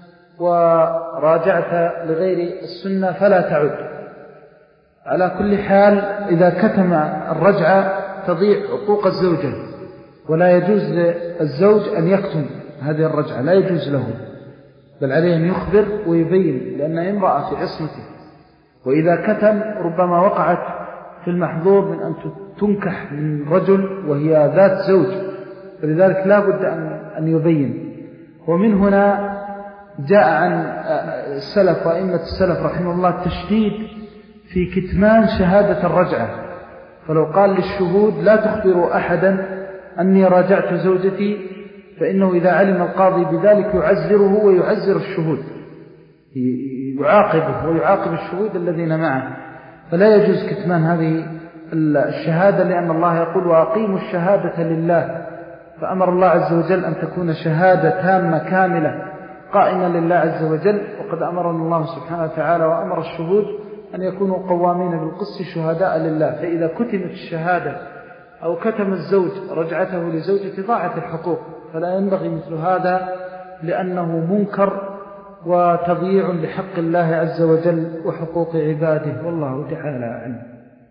وراجعت لغير السنة فلا تعد. على كل حال إذا كتم الرجعة تضيع حقوق الزوجة، ولا يجوز للزوج أن يكتم هذه الرجعة، لا يجوز له، بل عليه أن يخبر ويبين، لأن امرأة في عصمته. وإذا كتم ربما وقعت في المحظور من أن تنكح من رجل وهي ذات زوج، فلذلك لا بد أن يبين. ومن هنا جاء عن السلف وأئمة السلف رحمه الله التشديد في كتمان شهادة الرجعة، فلو قال للشهود لا تخبروا أحدا أني راجعت زوجتي، فإنه إذا علم القاضي بذلك يعزره ويعزر الشهود، يعاقبه ويعاقب الشهود الذين معه. فلا يجوز كتمان هذه الشهادة، لأن الله يقول وأقيموا الشهادة لله، فأمر الله عز وجل أن تكون شهادة تامة كاملة قائمة لله عز وجل. وقد أمرنا الله سبحانه وتعالى وأمر الشهود أن يكونوا قوامين بالقسط شهداء لله. فإذا كتمت الشهادة أو كتم الزوج رجعته لزوجته ضاعت الحقوق، فلا ينبغي مثل هذا، لأنه منكر وتضييع لحق الله عز وجل وحقوق عباده، والله تعالى أعلم.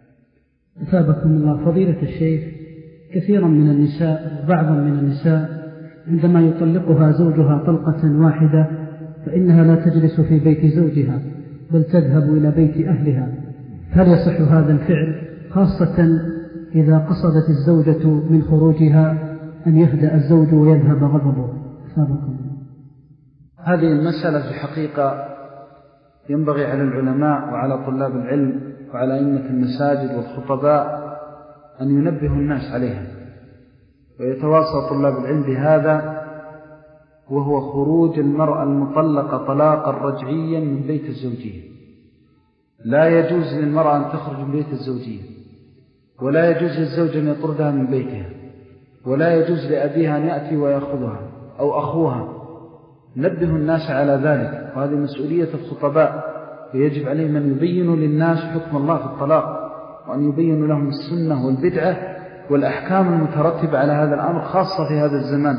أثابكم الله فضيلة الشيخ، كثيرا من النساء بعضا من النساء عندما يطلقها زوجها طلقة واحدة فإنها لا تجلس في بيت زوجها بل تذهب إلى بيت أهلها، هل يصح هذا الفعل، خاصة إذا قصدت الزوجة من خروجها أن يهدأ الزوج ويذهب غضبه؟ أثابكم الله. هذه المسألة في الحقيقة ينبغي على العلماء وعلى طلاب العلم وعلى أئمة المساجد والخطباء أن ينبهوا الناس عليها، ويتواصى طلاب العلم بهذا، وهو خروج المرأة المطلقة طلاقا رجعيا من بيت الزوجية. لا يجوز للمرأة أن تخرج من بيت الزوجية، ولا يجوز للزوج أن يطردها من بيتها، ولا يجوز لأبيها أن يأتي ويأخذها أو أخوها. نبه الناس على ذلك، وهذه مسؤولية الخطباء، ويجب عليهم أن يبينوا للناس حكم الله في الطلاق، وأن يبينوا لهم السنة والبدعة والأحكام المترتبة على هذا الأمر، خاصة في هذا الزمان.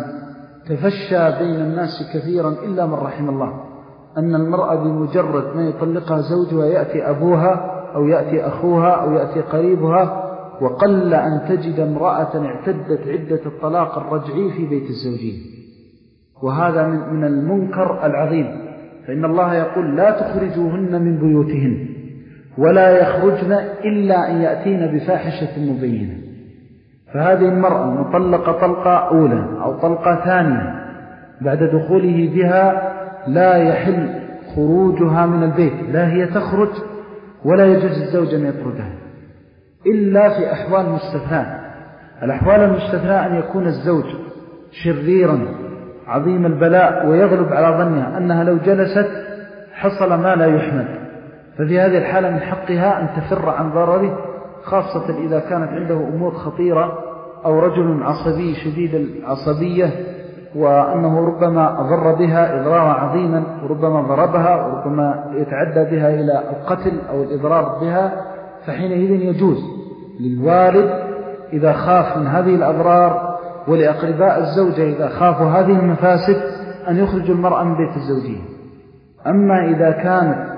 تفشى بين الناس كثيرا إلا من رحم الله أن المرأة بمجرد ما يطلقها زوجها يأتي أبوها أو يأتي أخوها أو يأتي قريبها، وقل أن تجد امرأة اعتدت عدة الطلاق الرجعي في بيت الزوجين، وهذا من المنكر العظيم. فإن الله يقول لا تخرجوهن من بيوتهن ولا يخرجن إلا أن يأتين بفاحشة مبينة. فهذه المرأة مطلقة طلقة أولى أو طلقة ثانية بعد دخوله بها لا يحل خروجها من البيت، لا هي تخرج ولا يجوز الزوج أن يطردها إلا في أحوال مستثناء. الأحوال المستثناء أن يكون الزوج شريرا عظيم البلاء ويغلب على ظنها أنها لو جلست حصل ما لا يحمد، ففي هذه الحالة من حقها أن تفر عن ضرره، خاصة إذا كانت عنده أمور خطيرة أو رجل عصبي شديد العصبية، وأنه ربما أضر بها إضرارا عظيما، وربما ضربها، وربما يتعدى بها إلى القتل أو الإضرار بها. فحينئذ يجوز للوالد إذا خاف من هذه الأضرار، ولأقرباء الزوجة إذا خافوا هذه المفاسد، أن يخرجوا المرأة من بيت الزوجية. أما إذا كانت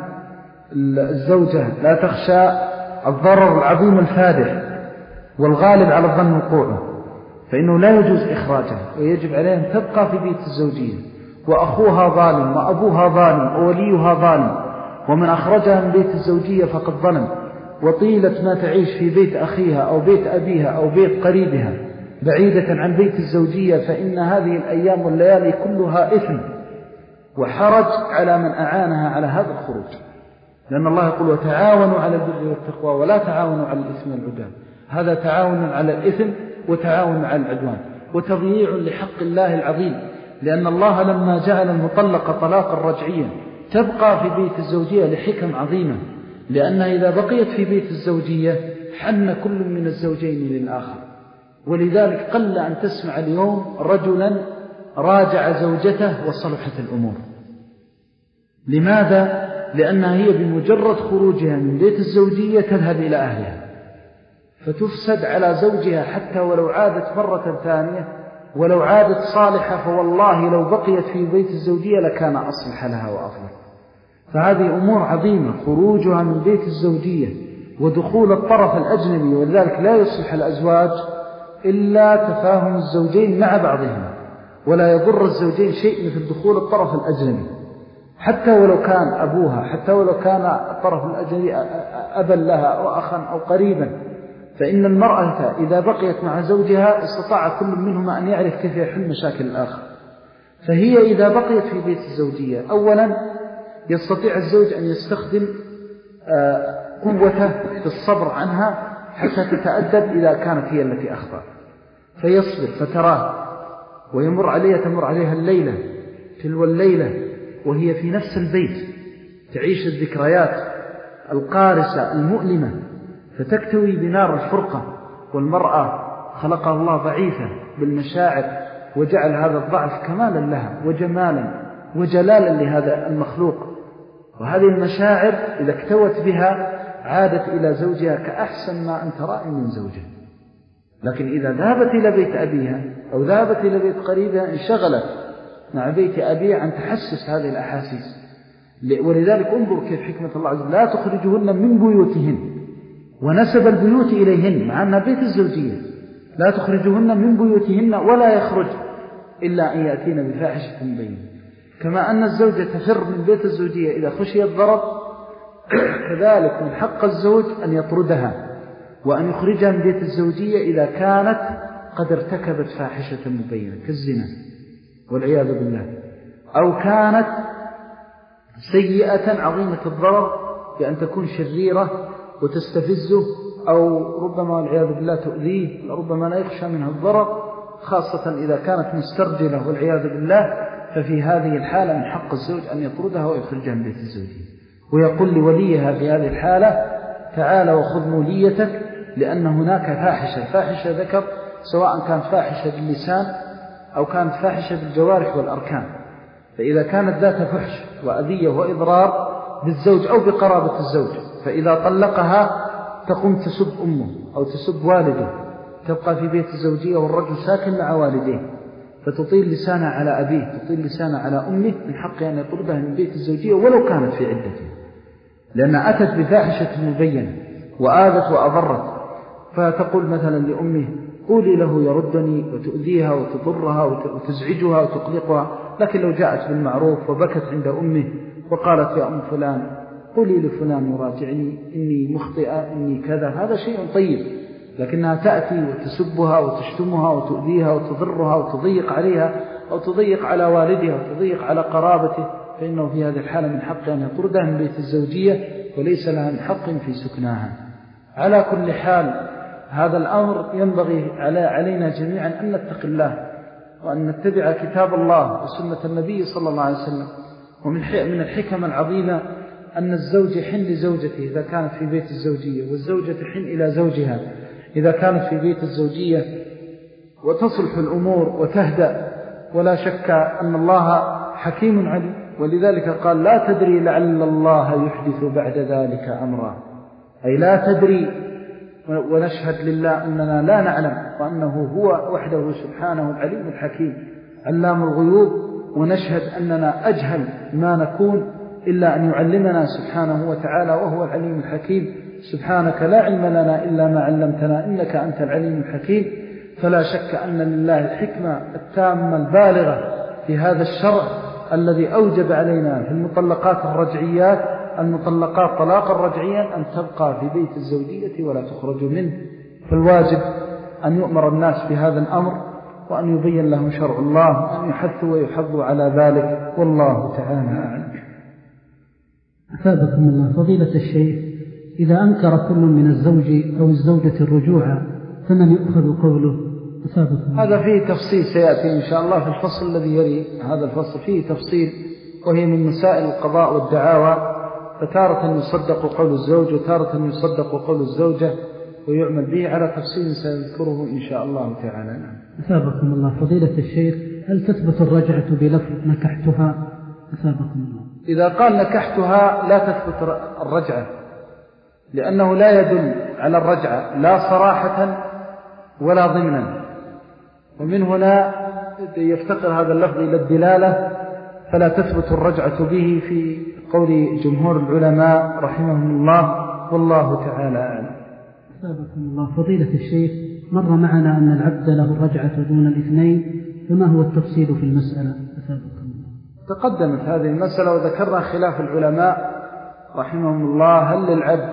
الزوجة لا تخشى الضرر العظيم الفادح والغالب على الظن وقوعه، فإنه لا يجوز إخراجها، ويجب عليها أن تبقى في بيت الزوجية، وأخوها ظالم وأبوها ظالم ووليها ظالم، ومن أخرجها من بيت الزوجية فقد ظلم. وطيلة ما تعيش في بيت أخيها أو بيت أبيها أو بيت قريبها بعيدة عن بيت الزوجية، فإن هذه الأيام والليالي كلها إثم وحرج على من أعانها على هذا الخروج، لأن الله يقول وتعاونوا على البر والتقوى ولا تعاونوا على الإثم والعدوان. هذا تعاون على الإثم وتعاون على العدوان، وتضييع لحق الله العظيم، لأن الله لما جعل المطلقة طلاقا رجعيا تبقى في بيت الزوجية لحكم عظيمة، لأنها إذا بقيت في بيت الزوجية حن كل من الزوجين للآخر. ولذلك قل أن تسمع اليوم رجلا راجع زوجته وصلحت الأمور. لماذا؟ لأنها هي بمجرد خروجها من بيت الزوجية تذهب إلى أهلها، فتفسد على زوجها حتى ولو عادت مرة ثانية، ولو عادت صالحة فوالله لو بقيت في بيت الزوجية لكان أصلح لها وأفضل. فهذه أمور عظيمة، خروجها من بيت الزوجية ودخول الطرف الأجنبي، ولذلك لا يصلح الأزواج إلا تفاهم الزوجين مع بعضهما، ولا يضر الزوجين شيء مثل دخول الطرف الأجنبي، حتى ولو كان أبوها، حتى ولو كان الطرف الأجنبي أبا لها أو أخا أو قريبا، فإن المرأة إذا بقيت مع زوجها استطاع كل منهما أن يعرف كيف يحل مشاكل الآخر. فهي إذا بقيت في بيت الزوجية أولا يستطيع الزوج أن يستخدم قوته في الصبر عنها حتى تتأدب إذا كانت هي التي أخطأ، فيصبر فتراه ويمر عليها، تمر عليها الليلة تلو الليلة وهي في نفس البيت تعيش الذكريات القارسة المؤلمة، فتكتوي بنار الفرقة. والمرأة خلقها الله ضعيفة بالمشاعر، وجعل هذا الضعف كمالا لها وجمالا وجلالا لهذا المخلوق، وهذه المشاعر إذا اكتوت بها عادت إلى زوجها كأحسن ما أنت رأي من زوجها. لكن إذا ذهبت إلى بيت أبيها أو ذهبت إلى بيت قريبها انشغلت مع بيت أبيها عن تحسس هذه الأحاسيس. ولذلك انظر كيف حكمة الله عز وجل، لا تخرجهن من بيوتهن، ونسب البيوت إليهن مع أنها بيت الزوجية، لا تخرجهن من بيوتهن ولا يخرج إلا أن يأتين بفاحشة مبينة. كما أن الزوجة تفر من بيت الزوجية إذا خشي الضرر، كذلك من حق الزوج أن يطردها وأن يخرجها من بيت الزوجية إذا كانت قد ارتكبت فاحشة مبينة كالزنا والعياذ بالله، أو كانت سيئة عظيمة الضرر بأن تكون شريرة وتستفزه، أو ربما والعياذ بالله تؤذيه، ربما لا يخشى منها الضرر، خاصة إذا كانت مسترجلة والعياذ بالله. ففي هذه الحالة من حق الزوج أن يطردها ويخرجها من بيت الزوجية، ويقول لوليها في هذه الحالة تعال وخذ موليتك، لأن هناك فاحشة. الفاحشة ذكر سواء كانت فاحشة باللسان أو كانت فاحشة بالجوارح والأركان، فإذا كانت ذات فحش وأذية وإضرار بالزوج أو بقرابة الزوج، فإذا طلقها تقوم تسب أمه أو تسب والده، تبقى في بيت الزوجية والرجل ساكن مع والديه، فتطيل لسانها على أبيه، تطيل لسانها على أمه، من حقها أن يطردها من بيت الزوجية ولو كانت في عدته، لأنها أتت بفاحشة مبينة وآذت وأضرت. فتقول مثلا لأمه قولي له يردني، وتؤذيها وتضرها وتزعجها وتقلقها. لكن لو جاءت بالمعروف وبكت عند أمه وقالت يا أم فلان قولي لفلان يراجعني إني مخطئة إني كذا، هذا شيء طيب. لكنها تأتي وتسبها وتشتمها وتؤذيها وتضرها وتضيق عليها أو تضيق على والدها وتضيق على قرابته، فإنه في هذه الحالة من حق أن يطردها من بيت الزوجية وليس لها من حق في سكناها. على كل حال هذا الأمر ينبغي علينا جميعا أن نتقي الله وأن نتبع كتاب الله وسنة النبي صلى الله عليه وسلم. ومن من الحكم العظيمة أن الزوج يحن لزوجته إذا كانت في بيت الزوجية، والزوجة تحن إلى زوجها إذا كانت في بيت الزوجية، وتصلح الأمور وتهدأ. ولا شك أن الله حكيم عليم، ولذلك قال لا تدري لعل الله يحدث بعد ذلك أمرا، أي لا تدري. ونشهد لله أننا لا نعلم، وأنه هو وحده سبحانه العليم الحكيم علام الغيوب. ونشهد أننا أجهل ما نكون إلا أن يعلمنا سبحانه وتعالى وهو العليم الحكيم. سبحانك لا علم لنا إلا ما علمتنا إنك أنت العليم الحكيم. فلا شك أن لله الحكمة التامة البالغة في هذا الشرع الذي أوجب علينا في المطلقات الرجعيات المطلقات طلاقا رجعيا أن تبقى في بيت الزوجية ولا تخرج منه. فالواجب أن يؤمر الناس بهذا الأمر، وأن يبين لهم شرع الله، وأن يحثوا ويحضوا على ذلك، والله تعالى أعلم. أثابكم الله. فضيلة الشيخ، إذا أنكر كل من الزوج أو الزوجة الرجوع فمن يؤخذ قوله؟ أثابكم. هذا فيه تفصيل سيأتي إن شاء الله في الفصل الذي يلي هذا الفصل، فيه تفصيل، وهي من مسائل القضاء والدعاوى. فتارة يصدق قول الزوج وتارة يصدق قول الزوجة، ويعمل به على تفصيل سيذكره إن شاء الله تعالى. أثابكم الله. فضيلة الشيخ، هل تثبت الرجعة بلفظ نكحتها أثابكم الله. إذا قال نكحتها لا تثبت الرجعة، لأنه لا يدل على الرجعة لا صراحة ولا ضمنا، ومن هنا يفتقر هذا اللفظ إلى الدلالة، فلا تثبت الرجعة به في قول جمهور العلماء رحمهم الله، والله تعالى أعلم. أثابكم الله. فضيلة الشيخ، مر معنا أن العبد له الرجعة دون الاثنين، فما هو التفصيل في المسألة؟ أثابكم الله. تقدمت هذه المسألة وذكرنا خلاف العلماء رحمهم الله، هل للعبد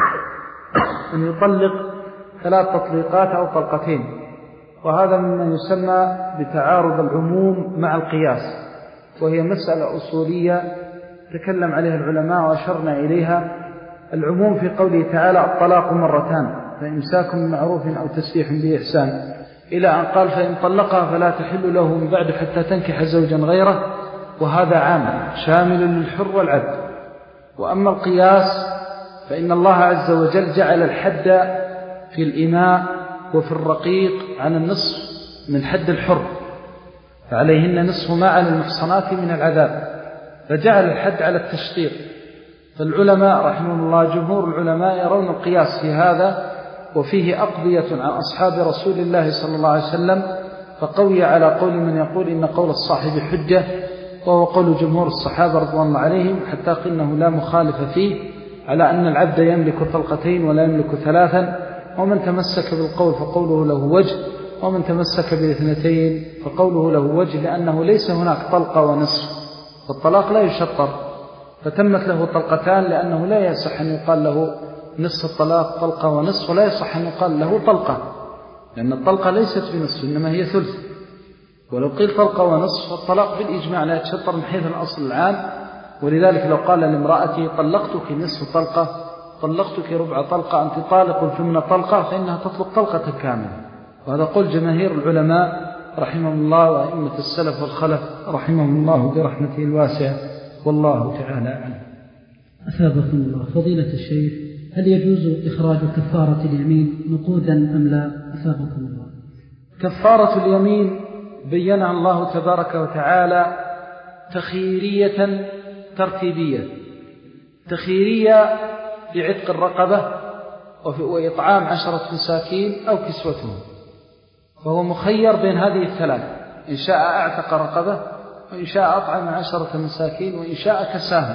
أن يطلق ثلاث تطليقات أو طلقتين؟ وهذا مما يسمى بتعارض العموم مع القياس، وهي مسألة أصولية تكلم عليها العلماء وأشرنا إليها. العموم في قوله تعالى الطلاق مرتان، فإمساك بمعروف أو تسريح بإحسان، إلى أن قال فإن طلقها فلا تحل له من بعد حتى تنكح زوجا غيره، وهذا عام شامل للحر والعبد. وأما القياس فإن الله عز وجل جعل الحد في الإماء وفي الرقيق عن النصف من حد الحر، فعليهن نصف ما على المحصنات من العذاب، فجعل الحد على التشطير. فالعلماء رحمهم الله جمهور العلماء يرون القياس في هذا، وفيه أقضية عن أصحاب رسول الله صلى الله عليه وسلم، فقوي على قول من يقول إن قول الصاحب حجة، وهو قول جمهور الصحابة رضوان الله عليهم، حتى قلنه لا مخالف فيه، على أن العبد يملك طلقتين ولا يملك ثلاثا. ومن تمسك بالقول فقوله له وجه، ومن تمسك بالاثنتين فقوله له وجه، لأنه ليس هناك طلقة ونصف، والطلاق لا يشطر، فتمت له طلقتان، لأنه لا يصح أن يقال له نصف الطلاق طلقة ونصف، ولا يصح أن يقال له طلقة، لأن الطلقة ليست بنصف إنما هي ثلث. ولو قيل طلقة ونصف فالطلاق بالإجماع لا يتشطر من حيث الأصل العام. ولذلك لو قال لامرأتي طلقتك نصف طلقة، طلقتك ربع طلقة، أنت طالق ثمن طلقة، فإنها تطلق طلقة كاملة. وهذا قول جماهير العلماء رحمهم الله وأئمة السلف والخلف رحمهم الله برحمته الواسعة، والله تعالى أعلم. أثابكم الله. فضيلة الشيخ، هل يجوز إخراج كفارة اليمين نقودا أم لا؟ أثابكم الله. كفارة اليمين بيّنها الله تبارك وتعالى تخييرية ترتيبية. تخييرية بعتق الرقبة وإطعام عشرة مساكين أو كسوتهم، فهو مخير بين هذه الثلاث، إن شاء أعتق رقبة، وإن شاء أطعم عشرة مساكين، وإن شاء كساهم.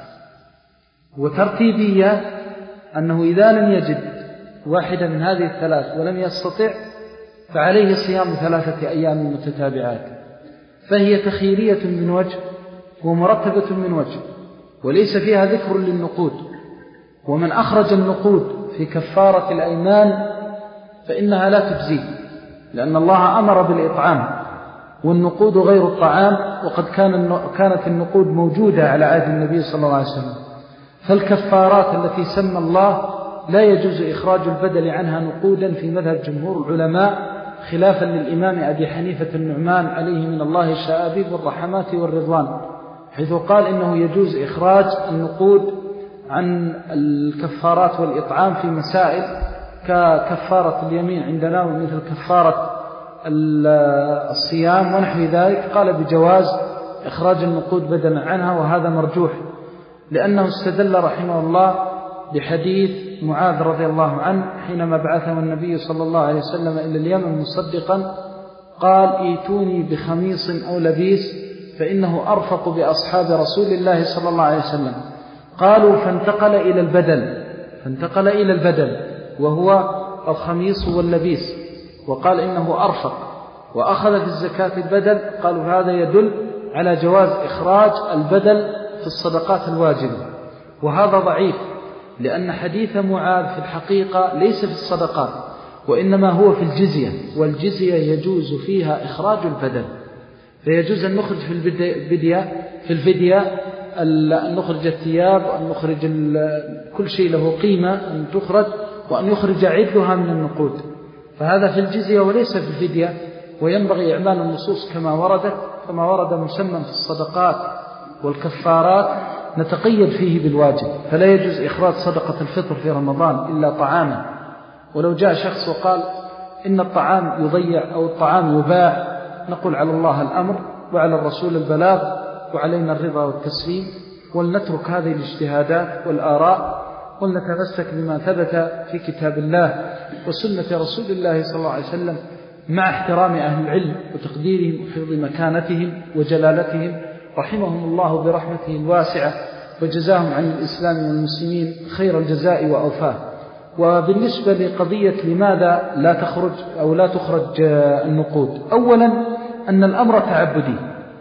وترتيبية أنه إذا لم يجد واحدة من هذه الثلاث ولم يستطع فعليه صيام ثلاثة أيام متتابعات. فهي تخييرية من وجه ومرتبة من وجه، وليس فيها ذكر للنقود. ومن أخرج النقود في كفارة الأيمان فإنها لا تجزي، لأن الله أمر بالإطعام، والنقود غير الطعام، وقد كان كانت النقود موجودة على عهد النبي صلى الله عليه وسلم. فالكفارات التي سمى الله لا يجوز إخراج البدل عنها نقودا في مذهب جمهور العلماء، خلافا للإمام أبي حنيفة النعمان عليه من الله الشآبيب والرحمات والرضوان، حيث قال إنه يجوز إخراج النقود عن الكفارات والإطعام في مسائل ككفارة اليمين عندنا، ومثل كفارة الصيام ونحو ذلك. قال بجواز إخراج النقود بدلا عنها، وهذا مرجوح، لأنه استدل رحمه الله بحديث معاذ رضي الله عنه حينما بعثه النبي صلى الله عليه وسلم إلى اليمن مصدقا، قال ايتوني بخميص أو لبيس فإنه أرفق بأصحاب رسول الله صلى الله عليه وسلم. قالوا فانتقل إلى البدل فانتقل إلى البدل وهو الخميص واللبيس، وقال إنه أرفق، وأخذ في الزكاة البدل. قالوا هذا يدل على جواز إخراج البدل في الصدقات الواجبة، وهذا ضعيف، لأن حديث معاذ في الحقيقة ليس في الصدقات، وإنما هو في الجزية، والجزية يجوز فيها إخراج البدل. فيجوز أن نخرج في الفدية في الفدية أن نخرج الثياب، وأن نخرج كل شيء له قيمة أن تخرج، وأن يخرج عدلها من النقود. فهذا في الجزية وليس في الفدية، وينبغي إعمال النصوص كما وردت، كما ورد مسمى في الصدقات والكفارات نتقيد فيه بالواجب. فلا يجوز إخراج صدقة الفطر في رمضان إلا طعاما. ولو جاء شخص وقال إن الطعام يضيع أو الطعام يباع، نقول على الله الأمر وعلى الرسول البلاغ، وعلينا الرضا والتسليم، ولنترك هذه الاجتهادات والآراء ولنتمسك بما ثبت في كتاب الله وسنة رسول الله صلى الله عليه وسلم، مع احترام أهل العلم وتقديرهم وحفظ مكانتهم وجلالتهم رحمهم الله برحمته الواسعة وجزاهم عن الإسلام والمسلمين خير الجزاء وأوفاه. وبالنسبة لقضية لماذا لا تخرج أو لا تخرج النقود، أولا أن الأمر تعبدي،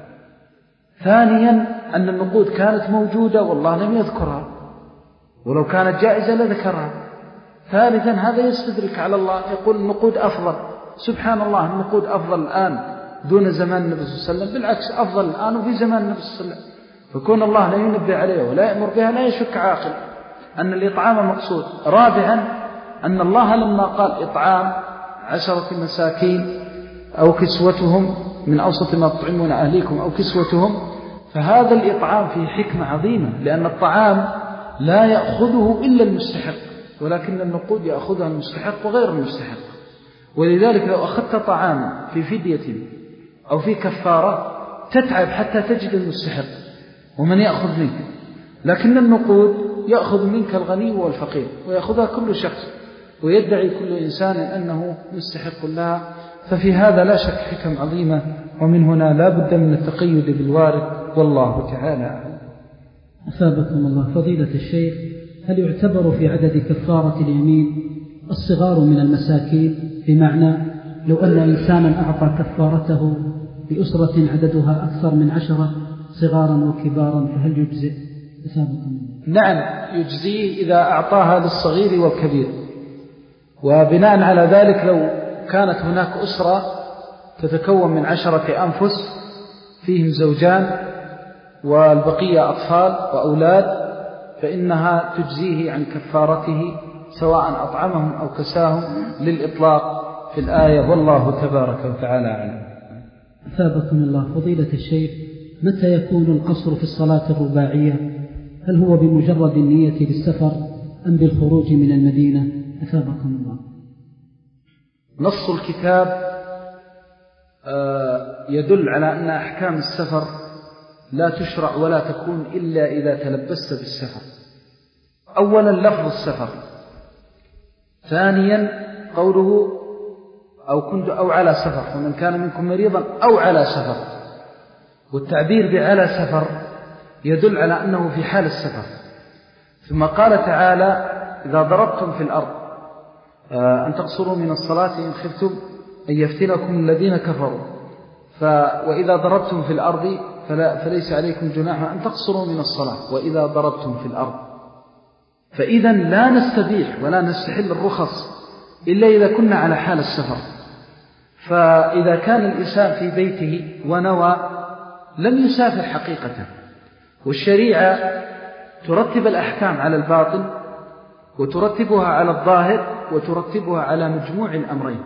ثانيا أن النقود كانت موجودة والله لم يذكرها، ولو كانت جائزة لذكرها، ثالثا هذا يستدرك على الله، يقول النقود أفضل. سبحان الله، النقود أفضل الآن دون زمان النبي صلى الله عليه وسلم، بالعكس أفضل الآن وفي زمان النبي صلى الله عليه وسلم، فكون الله لا ينبه عليه ولا يأمر بها لا يشك عاقل أن الإطعام مقصود. رابعا أن الله لما قال إطعام عشرة مساكين أو كسوتهم من أوسط ما تطعمون أهليكم أو كسوتهم، فهذا الإطعام فيه حكمة عظيمة، لأن الطعام لا يأخذه إلا المستحق، ولكن النقود يأخذها المستحق وغير المستحق. ولذلك لو أخذت طعاما في فدية أو في كفارة تتعب حتى تجد المستحق ومن يأخذ منك، لكن النقود يأخذ منك الغني والفقير ويأخذها كل شخص، ويدعي كل إنسان أنه مستحق لها. ففي هذا لا شك حكم عظيمة، ومن هنا لا بد من التقيد بالوارد، والله تعالى أعلم. أثابكم الله. فضيلة الشيخ، هل يعتبر في عدد كفارة اليمين الصغار من المساكين؟ بمعنى لو أن إنسانا أعطى كفارته بأسرة عددها أكثر من عشرة صغارا وكبارا فهل يجزئ؟ أثابكم الله. نعم يجزيه إذا أعطاها للصغير والكبير. وبناء على ذلك لو كانت هناك أسرة تتكون من عشرة أنفس فيهم زوجان والبقية أطفال وأولاد، فإنها تجزيه عن كفارته سواء أطعمهم أو كساهم للإطلاق في الآية، والله تبارك وتعالى أعلم. أثابكم الله. فضيلة الشيخ، متى يكون القصر في الصلاة الرباعية؟ هل هو بمجرد النية للسفر أم بالخروج من المدينة؟ أثابكم الله. نص الكتاب يدل على أن أحكام السفر لا تشرع ولا تكون إلا إذا تلبست بالسفر. أولا لفظ السفر، ثانيا قوله أو كنت أو على سفر، فمن كان منكم مريضا أو على سفر، والتعبير بعلى سفر يدل على أنه في حال السفر. ثم قال تعالى إذا ضربتم في الأرض أن تقصروا من الصلاة إن خفتم أن يفتنكم الذين كفروا، وإذا ضربتم في الأرض فلا فليس عليكم جناح أن تقصروا من الصلاة وإذا ضربتم في الأرض. فإذا لا نستبيح ولا نستحل الرخص إلا إذا كنا على حال السفر. فإذا كان الإنسان في بيته ونوى لم يسافر حقيقة، والشريعة ترتب الأحكام على الباطن وترتبها على الظاهر وترتبها على مجموع الأمرين.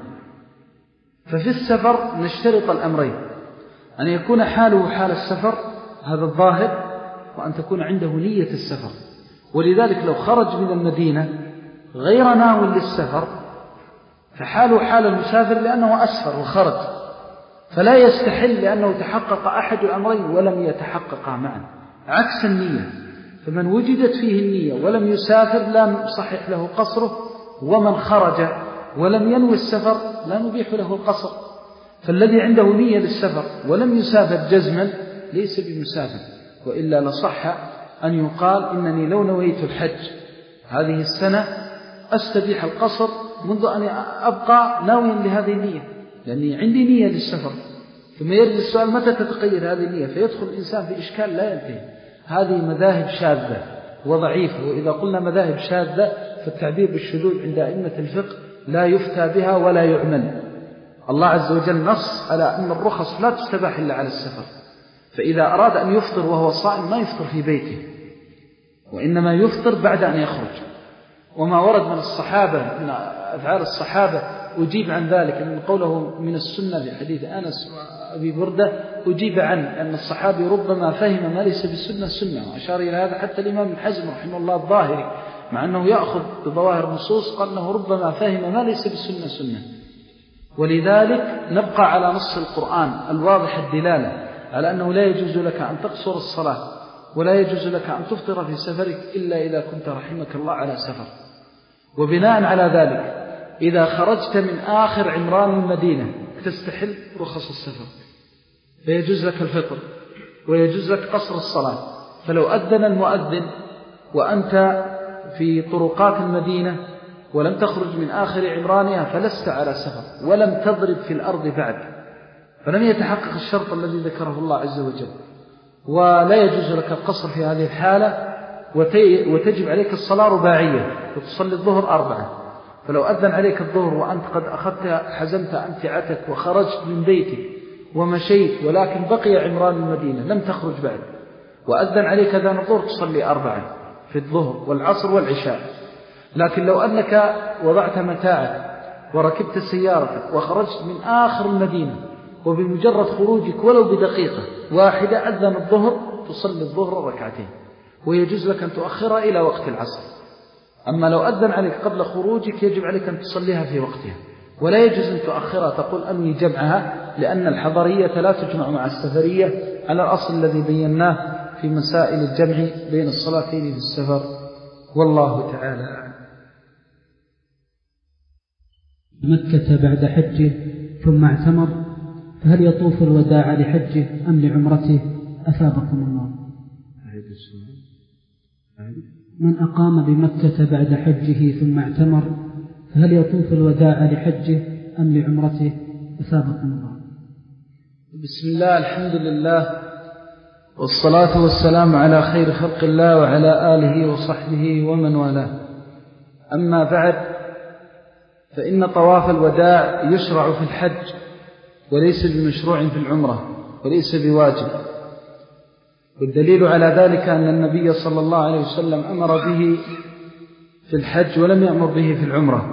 ففي السفر نشترط الأمرين، أن يكون حاله حال السفر هذا الظاهر، وأن تكون عنده نية السفر. ولذلك لو خرج من المدينة غير ناو للسفر فحاله حال المسافر لأنه أسفر وخرج، فلا يستحل لأنه تحقق أحد الأمرين ولم يتحققا معا، عكس النية. فمن وجدت فيه النية ولم يسافر لا نصحح له قصره، ومن خرج ولم ينوي السفر لا نبيح له القصر. فالذي عنده نية للسفر ولم يسافر جزما ليس بمسافر، وإلا لصح أن يقال إنني لو نويت الحج هذه السنة أستبيح القصر منذ أن أبقى ناويا لهذه النية، لأني عندي نية للسفر. ثم يرد السؤال متى تتقيد هذه النية، فيدخل الإنسان في إشكال لا ينتهي. هذه مذاهب شاذة وضعيفة، وإذا قلنا مذاهب شاذة فالتعبير بالشذوذ عند أئمة الفقه لا يفتى بها ولا يعمل. الله عز وجل نص على أن الرخص لا تستباح إلا على السفر، فإذا أراد أن يفطر وهو صائم ما يفطر في بيته، وإنما يفطر بعد أن يخرج. وما ورد من الصحابة من أفعال الصحابة أجيب عن ذلك، من قوله من السنة في حديث أنس وأبي بردة أجيب عن أن الصحابي ربما فهم ما ليس بالسنة سنة، وأشار إلى هذا حتى الإمام ابن حزم رحمه الله الظاهري، مع أنه يأخذ بظواهر النصوص قال أنه ربما فهم ما ليس بالسنة سنة. ولذلك نبقى على نص القرآن الواضح الدلالة على أنه لا يجوز لك أن تقصر الصلاة ولا يجوز لك أن تفطر في سفرك إلا إذا كنت رحمك الله على سفر. وبناء على ذلك إذا خرجت من آخر عمران المدينة تستحل رخص السفر، فيجوز لك الفطر ويجوز لك قصر الصلاة. فلو أذن المؤذن وأنت في طرقات المدينة ولم تخرج من آخر عمرانها فلست على سفر ولم تضرب في الأرض بعد، فلم يتحقق الشرط الذي ذكره الله عز وجل، ولا يجوز لك القصر في هذه الحالة، وتجب عليك الصلاة رباعية وتصلي الظهر أربعة. فلو أذن عليك الظهر وأنت قد أخذت حزمت أمتعتك وخرجت من بيتك ومشيت ولكن بقي عمران المدينة لم تخرج بعد، وأذن عليك أذان الظهر تصلي أربعة في الظهر والعصر والعشاء. لكن لو أنك وضعت متاعك وركبت سيارتك وخرجت من آخر المدينة وبمجرد خروجك ولو بدقيقة واحدة أذن الظهر تصلي الظهر ركعتين، ويجوز لك أن تؤخرها إلى وقت العصر. أما لو أذن عليك قبل خروجك يجب عليك أن تصليها في وقتها، ولا يجوز أن تؤخرها تقول أنوي جمعها، لأن الحضرية لا تجمع مع السفرية على الأصل الذي بيناه في مسائل الجمع بين الصلاتين في السفر، والله تعالى أعلم. مكة بعد حجه ثم اعتمر، فهل يطوف الوداع لحجه أم لعمرته؟ أثابكم الله. من أقام بمكة بعد حجه ثم اعتمر فهل يطوف الوداع لحجه أم لعمرته؟ أثابكم الله. بسم الله، الحمد لله، والصلاة والسلام على خير خلق الله وعلى آله وصحبه ومن والاه. أما بعد، فإن طواف الوداع يشرع في الحج وليس بمشروع في العمرة وليس بواجب، والدليل على ذلك أن النبي صلى الله عليه وسلم أمر به في الحج ولم يأمر به في العمرة.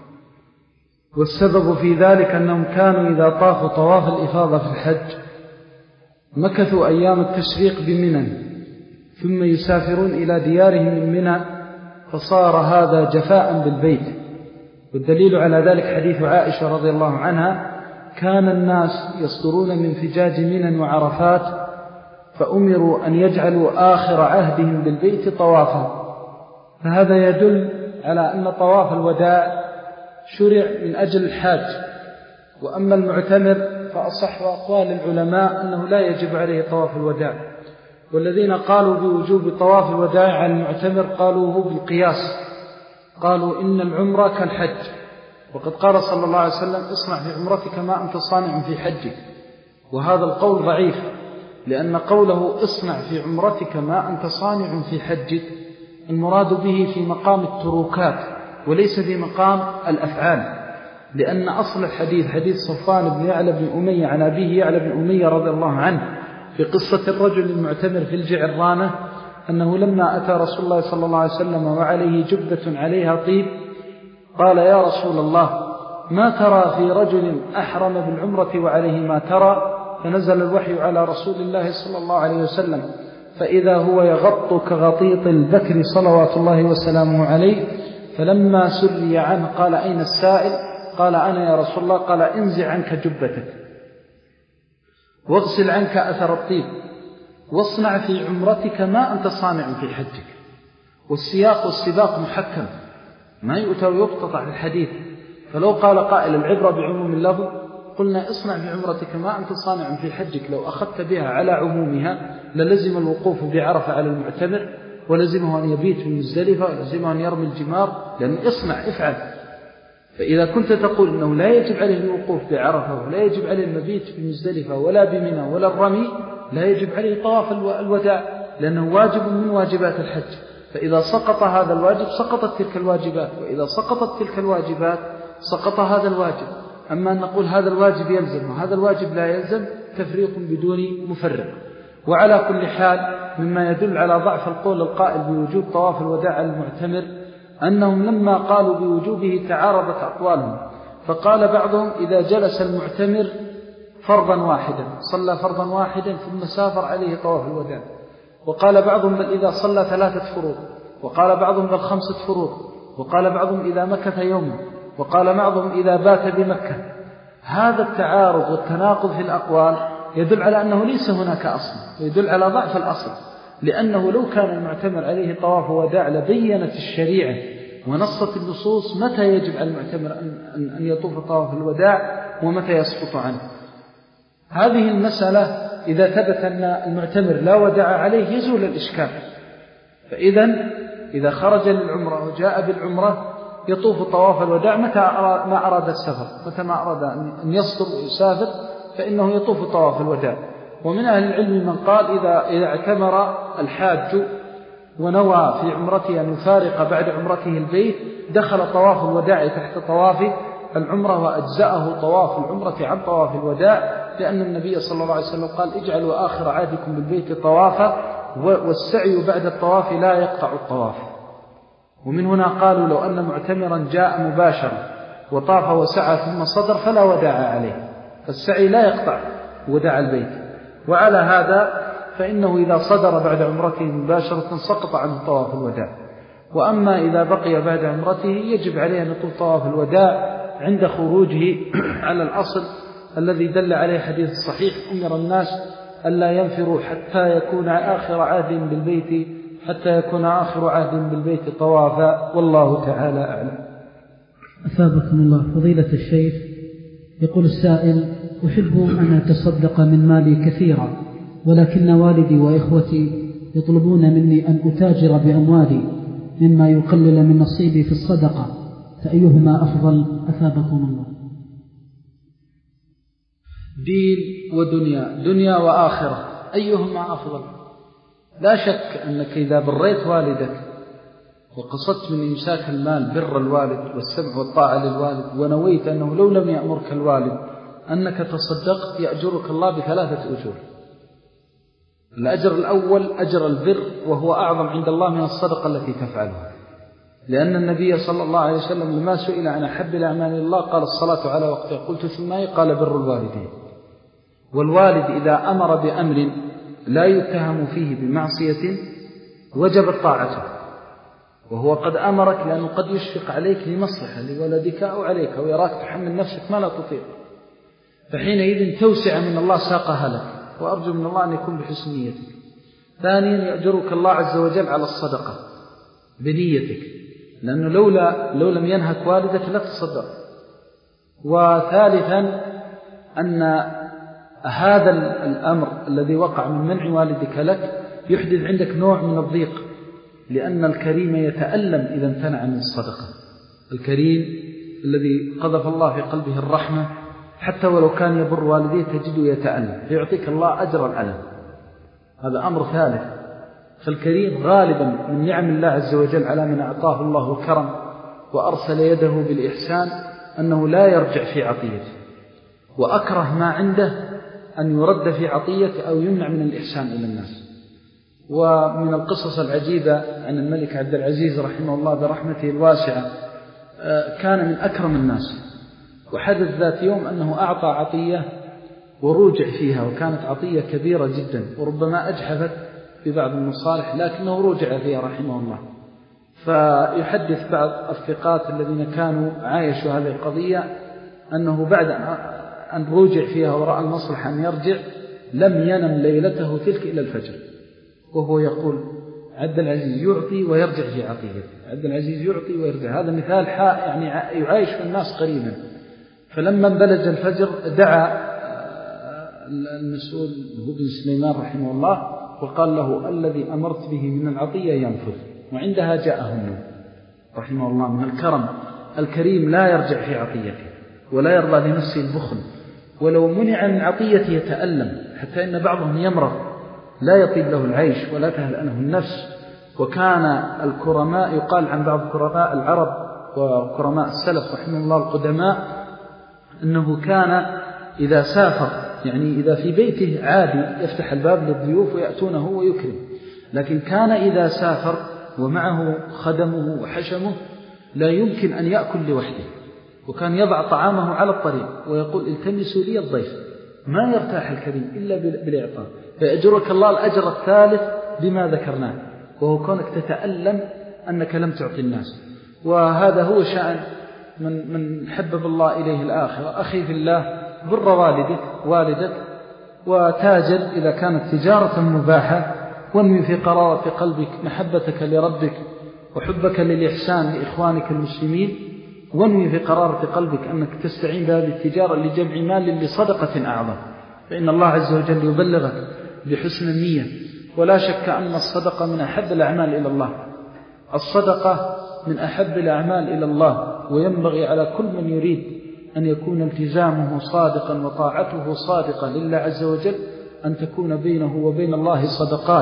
والسبب في ذلك أنهم كانوا إذا طافوا طواف الإفاضة في الحج مكثوا أيام التشريق بمنى ثم يسافرون إلى ديارهم من منى، فصار هذا جفاء بالبيت. والدليل على ذلك حديث عائشة رضي الله عنها: كان الناس يصدرون من فجاج منى وعرفات فأمروا أن يجعلوا آخر عهدهم بالبيت طوافا. فهذا يدل على أن طواف الوداع شرع من أجل الحاج. وأما المعتمر فأصح أقوال العلماء أنه لا يجب عليه طواف الوداع، والذين قالوا بوجوب طواف الوداع على المعتمر قالوا هو بالقياس، قالوا إن العمرة كالحج، وقد قال صلى الله عليه وسلم: اصنع في عمرتك ما أنت صانع في حجك. وهذا القول ضعيف، لأن قوله اصنع في عمرتك ما أنت صانع في حجك المراد به في مقام التروكات وليس في مقام الأفعال، لأن أصل الحديث حديث صفوان بن يعلى بن أمية عن أبيه يعلى بن أمية رضي الله عنه في قصة الرجل المعتمر في الجعرانة، أنه لما أتى رسول الله صلى الله عليه وسلم وعليه جبة عليها طيب قال: يا رسول الله، ما ترى في رجل أحرم بالعمرة وعليه ما ترى؟ فنزل الوحي على رسول الله صلى الله عليه وسلم فإذا هو يغط كغطيط البكر صلوات الله وسلامه عليه. فلما سري عنه قال: أين السائل؟ قال: أنا يا رسول الله. قال: انزع عنك جبتك واغسل عنك أثر الطيب واصنع في عمرتك ما أنت صانع في حجك. والسياق والسباق محكم، ما يؤتى ويقتطع في الحديث. فلو قال قائل: العبرة بعموم اللفظ، قلنا اصنع في عمرتك ما أنت صانع في حجك. لو أخذت بها على عمومها للزم الوقوف بعرفة على المعتمر، ولزمه أن يبيت في مزدلفة، ولزمه أن يرمي الجمار، لأن اصنع افعل. فإذا كنت تقول أنه لا يجب عليه الوقوف بعرفة ولا يجب عليه المبيت في مزدلفة ولا بمنى ولا الرمي، لا يجب عليه طواف الوداع، لأنه واجب من واجبات الحج. فإذا سقط هذا الواجب سقطت تلك الواجبات، وإذا سقطت تلك الواجبات سقط هذا الواجب. أما أن نقول هذا الواجب يلزم وهذا الواجب لا يلزم تفريق بدون مفرق. وعلى كل حال، مما يدل على ضعف القول القائل بوجوب طواف الوداع على المعتمر أنهم لما قالوا بوجوبه تعارضت أقوالهم، فقال بعضهم: إذا جلس المعتمر فرضا واحدا صلى فرضا واحدا ثم سافر عليه طواف الوداع. وقال بعضهم: بل إذا صلى ثلاثة فروض، وقال بعضهم: بل خمسة فروض، وقال بعضهم: إذا مكث يوما، وقال بعضهم: إذا بات بمكة. هذا التعارض والتناقض في الأقوال يدل على أنه ليس هناك أصل، ويدل على ضعف الأصل، لأنه لو كان المعتمر عليه طواف وداع لبينت الشريعة ونصت النصوص متى يجب على المعتمر أن يطوف طواف الوداع ومتى يسقط عنه. هذه المسألة إذا ثبت أن المعتمر لا وداع عليه يزول الإشكال. فإذا إذا خرج للعمرة وجاء بالعمرة يطوف طواف الوداع متى ما أراد السفر، متى ما أراد أن يصدر ويسافر فإنه يطوف طواف الوداع. ومن أهل العلم من قال إذا, إذا اعتمر الحاج ونوى في عمرته أن يفارق بعد عمرته البيت دخل طواف الوداع تحت طواف العمرة وأجزأه طواف العمرة عن طواف الوداع، لأن النبي صلى الله عليه وسلم قال اجعلوا آخر عهدكم بالبيت طوافا، والسعي بعد الطواف لا يقطع الطواف. ومن هنا قالوا لو أن معتمرا جاء مباشرا وطاف وسعى ثم صدر فلا وداع عليه، فالسعي لا يقطع وداع البيت. وعلى هذا فإنه إذا صدر بعد عمرته مباشرة سقط عنه طواف الوداع. وأما إذا بقي بعد عمرته يجب عليه أن يطوف طواف الوداع عند خروجه على الأصل الذي دل عليه حديث الصحيح أمر الناس ألا ينفروا حتى يكون آخر عهد بالبيت حتى يكون آخر عهد بالبيت طوافا، والله تعالى أعلم. أثابكم الله. فضيلة الشيخ، يقول السائل: أحب أن أتصدق من مالي كثيرا، ولكن والدي وإخوتي يطلبون مني أن أتاجر بأموالي مما يقلل من نصيبي في الصدقة، فأيهما أفضل أثابكم الله؟ دين ودنيا، دنيا وآخرة، أيهما أفضل؟ لا شك أنك إذا بريت والدك وقصدت من إمساك المال بر الوالد والسمع والطاعة للوالد، ونويت أنه لو لم يأمرك الوالد أنك تصدقت يأجرك الله بثلاثة أجور. الأجر الأول أجر البر، وهو أعظم عند الله من الصدقة التي تفعلها، لأن النبي صلى الله عليه وسلم لما سئل عن أحب الأعمال الله قال الصلاة على وقتها، قلت ثم أي؟ قال بر الوالدين. والوالد إذا أمر بأمر لا يتهم فيه بمعصية وجب طاعته، وهو قد أمرك لأنه قد يشفق عليك لمصلحة لولدك أو عليك، أو يراك تحمل نفسك ما لا تطيق، فحينئذ توسع من الله ساقها لك، وأرجو من الله أن يكون بحسن نيتك. ثانيا يأجرك الله عز وجل على الصدقة بنيتك، لأنه لولا لو لم ينهك والدك لا تصدق. وثالثا أن هذا الأمر الذي وقع من منع والدك لك يحدث عندك نوع من الضيق، لأن الكريم يتألم إذا امتنع من الصدقة. الكريم الذي قذف الله في قلبه الرحمة حتى ولو كان يبر والديه تجده يتألم، فيعطيك الله أجر الألم. هذا أمر ثالث. فالكريم غالبا من نعم الله عز وجل على من أعطاه الله الكرم وأرسل يده بالإحسان أنه لا يرجع في عطيته، وأكره ما عنده أن يرد في عطيته أو يمنع من الإحسان إلى الناس. ومن القصص العجيبة عن الملك عبد العزيز رحمه الله برحمته الواسعة، كان من أكرم الناس، وحدث ذات يوم أنه أعطى عطية وروجع فيها، وكانت عطية كبيرة جدا وربما أجحفت في بعض المصالح، لكنه روجع فيها رحمه الله. فيحدث بعض الثقات الذين كانوا عايشوا هذه القضية أنه بعد أن روجع فيها ورأى المصلحة أن يرجع لم ينم ليلته تلك إلى الفجر، وهو يقول عبد العزيز يعطي ويرجع في عطيته، عبد العزيز يعطي ويرجع. هذا مثال يعني يعايش في الناس قريبا. فلما انبلج الفجر دعا المسؤول هو بن سليمان رحمه الله وقال له الذي أمرت به من العطية ينفذ، وعندها جاءه النوم رحمه الله. من الكرم الكريم لا يرجع في عطيته ولا يرضى لنفسه البخل، ولو منع من عطيته يتألم، حتى إن بعضهم يمرض لا يطيب له العيش ولا تهلأنه النفس. وكان الكرماء يقال عن بعض كرماء العرب وكرماء السلف رحمه الله القدماء أنه كان إذا سافر، يعني إذا في بيته عادي يفتح الباب للضيوف ويأتونه ويكرم، لكن كان إذا سافر ومعه خدمه وحشمه لا يمكن أن يأكل لوحده، وكان يضع طعامه على الطريق ويقول التمسوا لي الضيف. ما يرتاح الكريم إلا بالإعطاء، فيأجرك الله الأجر الثالث بما ذكرناه، وهو كونك تتألم أنك لم تعطي الناس. وهذا هو شأن من من حبب الله إليه الآخرة. أخي في الله، بر والدك والدك وتاجر إذا كانت تجارة مباحة، وانوي في قرارة قلبك محبتك لربك وحبك للإحسان لإخوانك المسلمين، وانوي في قرارة قلبك أنك تستعين بهذه التجارة لجمع مال لصدقة أعظم، فإن الله عز وجل يبلغك بحسن النية. ولا شك أن الصدقة من أحب الأعمال إلى الله، الصدقة من أحب الأعمال إلى الله، وينبغي على كل من يريد أن يكون التزامه صادقا وطاعته صادقة لله عز وجل أن تكون بينه وبين الله صدقات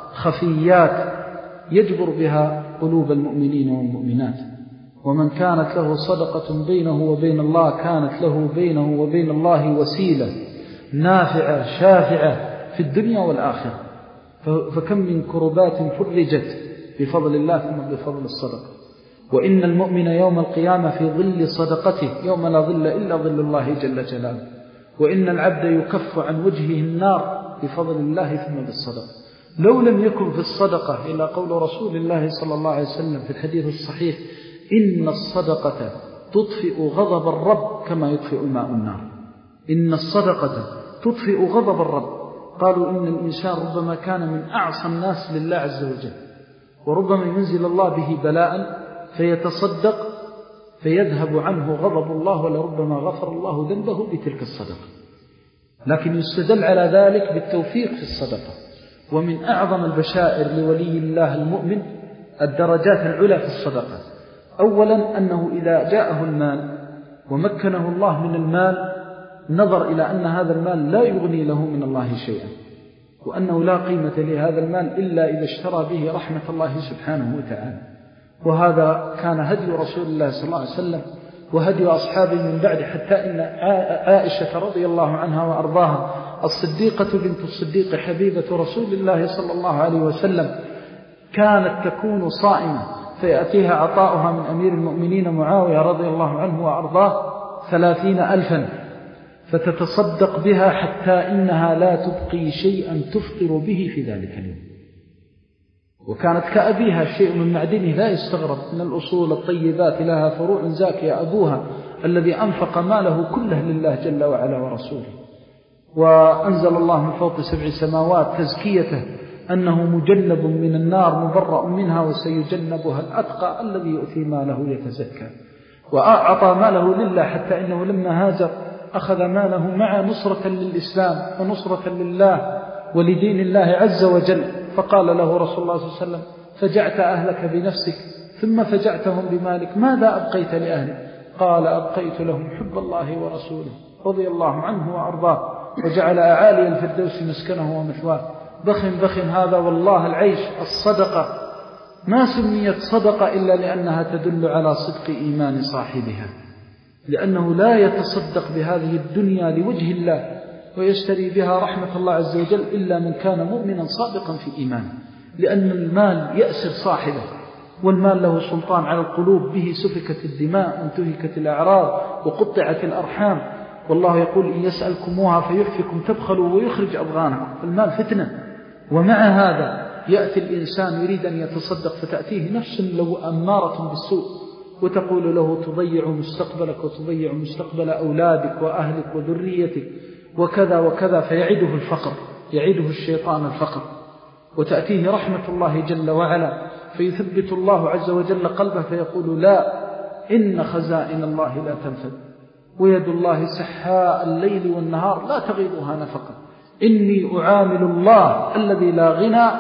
خفيات يجبر بها قلوب المؤمنين والمؤمنات. ومن كانت له صدقة بينه وبين الله كانت له بينه وبين الله وسيلة نافعة شافعة في الدنيا والآخرة. فكم من كربات فرجت بفضل الله ثم بفضل الصدقة. وإن المؤمن يوم القيامة في ظل صدقته يوم لا ظل إلا ظل الله جل جلاله. وإن العبد يكف عن وجهه النار بفضل الله ثم بالصدقة. لو لم يكن في الصدقة إلا قول رسول الله صلى الله عليه وسلم في الحديث الصحيح: إن الصدقة تطفئ غضب الرب كما يطفئ الماء النار. إن الصدقة تطفئ غضب الرب. قالوا إن الإنسان ربما كان من أعصى الناس لله عز وجل، وربما ينزل الله به بلاء فيتصدق فيذهب عنه غضب الله، ولربما غفر الله ذنبه بتلك الصدقة. لكن يستدل على ذلك بالتوفيق في الصدقة. ومن أعظم البشائر لولي الله المؤمن الدرجات العلى في الصدقة. أولا أنه إذا جاءه المال ومكنه الله من المال نظر إلى أن هذا المال لا يغني له من الله شيئا، وأنه لا قيمة لهذا المال إلا إذا اشترى به رحمة الله سبحانه وتعالى. وهذا كان هدي رسول الله صلى الله عليه وسلم وهدي أصحابه من بعد، حتى إن عائشة رضي الله عنها وأرضاها الصديقة بنت الصديق حبيبة رسول الله صلى الله عليه وسلم كانت تكون صائمة فيأتيها عطاؤها من أمير المؤمنين معاوية رضي الله عنه وأرضاه ثلاثين ألفا، فتتصدق بها حتى إنها لا تبقي شيئا تفطر به في ذلك اليوم. وكانت كأبيها، شيء من معدنه لا يستغرب، من الأصول الطيبات لها فروع زاكية، أبوها الذي أنفق ماله كله لله جل وعلا ورسوله. وأنزل الله من فوق سبع سماوات تزكيته أنه مجنب من النار مبرأ منها وسيجنبها الأتقى الذي يؤتي ماله يتزكى. وأعطى ماله لله حتى إنه لما هاجر أخذ ماله مع نصرة للإسلام ونصرة لله ولدين الله عز وجل. فقال له رسول الله صلى الله عليه وسلم: فجعت أهلك بنفسك ثم فجعتهم بمالك، ماذا أبقيت لأهلك؟ قال: أبقيت لهم حب الله ورسوله رضي الله عنه وأرضاه وجعل أعالي الفردوس مسكنه ومثواه. بخن بخن هذا والله العيش. الصدقة ما سميت صدقة إلا لأنها تدل على صدق إيمان صاحبها، لأنه لا يتصدق بهذه الدنيا لوجه الله ويشتري بها رحمة الله عز وجل إلا من كان مؤمنا صادقا في إيمانه، لأن المال يأسر صاحبه، والمال له سلطان على القلوب، به سفكت الدماء وانتهكت الأعراض وقطعت الأرحام. والله يقول: إن يسألكموها فيحفكم تبخلوا ويخرج أضغانكم. المال فتنة. ومع هذا يأتي الإنسان يريد أن يتصدق فتأتيه نفس لو أمارة بالسوء وتقول له: تضيع مستقبلك وتضيع مستقبل أولادك وأهلك وذريتك وكذا وكذا، فيعده الفقر، يعده الشيطان الفقر. وتأتيه رحمة الله جل وعلا فيثبت الله عز وجل قلبه فيقول: لا، إن خزائن الله لا تنفد، ويد الله سحاء الليل والنهار لا تغيضها نفقا، إني أعامل الله الذي لا غنى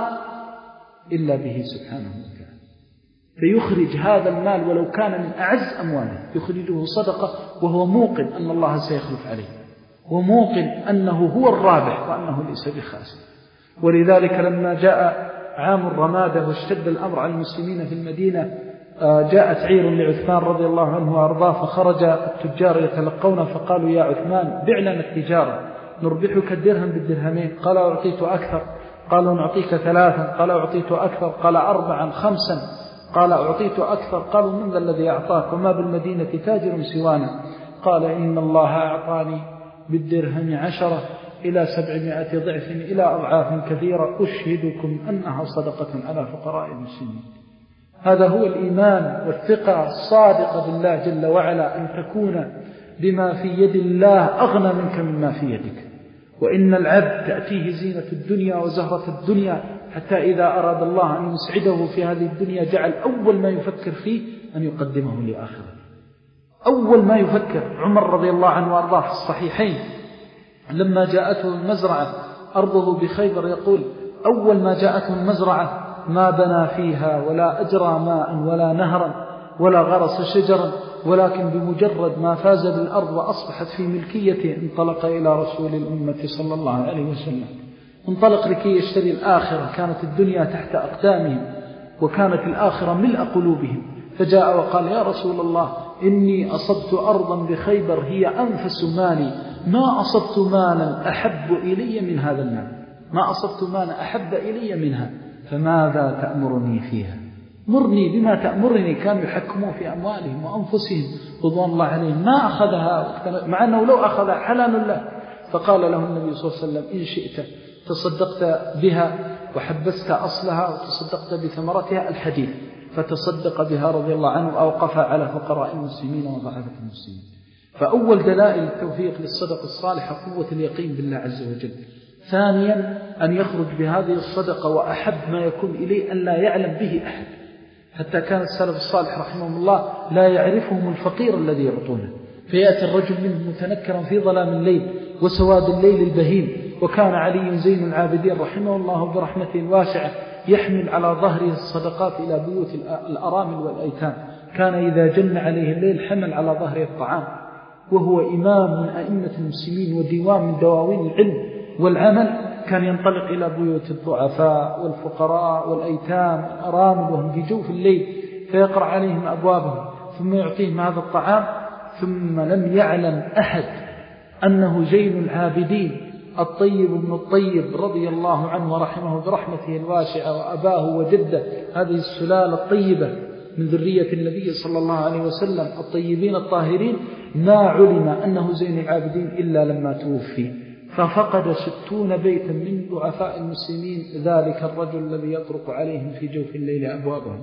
إلا به سبحانه وتعالى. فيخرج هذا المال ولو كان من أعز أمواله يخرجه صدقة، وهو موقن أن الله سيخلف عليه، وموقن أنه هو الرابح وأنه ليس بخاسر. ولذلك لما جاء عام الرمادة واشتد الأمر على المسلمين في المدينة، جاءت عير لعثمان رضي الله عنه وأرضاه، فخرج التجار يتلقون فقالوا: يا عثمان، بع لنا التجارة نربحك الدرهم بالدرهمين. قال: أعطيت أكثر. قالوا: نعطيك ثلاثا. قال: أعطيت أكثر. قال: أربعا. خمسا. قال: أعطيت أكثر. قالوا: من ذا الذي أعطاك؟ وما بالمدينة تاجر سوانا. قال: إن الله أعطاني بالدرهم عشرة إلى سبعمائة ضعف إلى أضعاف كثيرة، أشهدكم أنها صدقة على فقراء المسلمين. هذا هو الإيمان والثقة الصادقة بالله جل وعلا، أن تكون بما في يد الله أغنى منك مما في يدك. وإن العبد تأتيه زينة الدنيا وزهرة الدنيا حتى إذا أراد الله أن يسعده في هذه الدنيا جعل أول ما يفكر فيه أن يقدمه لآخرته. أول ما يفكر عمر رضي الله عنه وأرضاه في الصحيحين لما جاءته المزرعة أرضه بخيبر يقول أول ما جاءته المزرعة ما بنى فيها ولا أجرى ماء ولا نهرا ولا غرس شجرا، ولكن بمجرد ما فاز بالأرض وأصبحت في ملكيته انطلق إلى رسول الأمة صلى الله عليه وسلم، انطلق لكي يشتري الآخرة. كانت الدنيا تحت أقدامهم وكانت الآخرة ملء قلوبهم، فجاء وقال يا رسول الله إني أصبت أرضا بخيبر هي أنفس مالي، ما أصبت مالا أحب إلي من هذا المال، ما أصبت مالا أحب إلي منها، فماذا تأمرني فيها؟ مرني بما تأمرني. كانوا يحكمون في أموالهم وأنفسهم رضوان الله عليهم، ما أخذها مع أنه لو أخذها حلال له. فقال له النبي صلى الله عليه وسلم إن شئت تصدقت بها وحبست أصلها وتصدقت بثمرتها الحديث، فتصدق بها رضي الله عنه وأوقفها على فقراء المسلمين وضعفة المسلمين. فأول دلائل التوفيق للصدقة الصالحة قوة اليقين بالله عز وجل. ثانيا أن يخرج بهذه الصدقة وأحب ما يكون إليه أن لا يعلم به أحد، حتى كان السلف الصالح رحمهم الله لا يعرفهم الفقير الذي يعطونه، فيأتي الرجل منهم متنكرا في ظلام الليل وسواد الليل البهيم. وكان علي زين العابدين رحمه الله برحمته الواسعة يحمل على ظهره الصدقات إلى بيوت الأرامل والأيتام. كان إذا جن عليه الليل حمل على ظهره الطعام، وهو إمام من أئمة المسلمين وديوان من دواوين العلم والعمل. كان ينطلق إلى بيوت الضعفاء والفقراء والأيتام والأرامل وهم في جوف الليل، فيقرأ عليهم أبوابهم ثم يعطيهم هذا الطعام. ثم لم يعلم أحد أنه زين العابدين الطيب ابن الطيب رضي الله عنه ورحمه برحمته الواسعة، وأباه وجده هذه السلالة الطيبة من ذرية النبي صلى الله عليه وسلم الطيبين الطاهرين، ما علم أنه زين العابدين إلا لما توفي. ففقد ستون بيتا من ضعفاء المسلمين ذلك الرجل الذي يطرق عليهم في جوف الليل أبوابهم.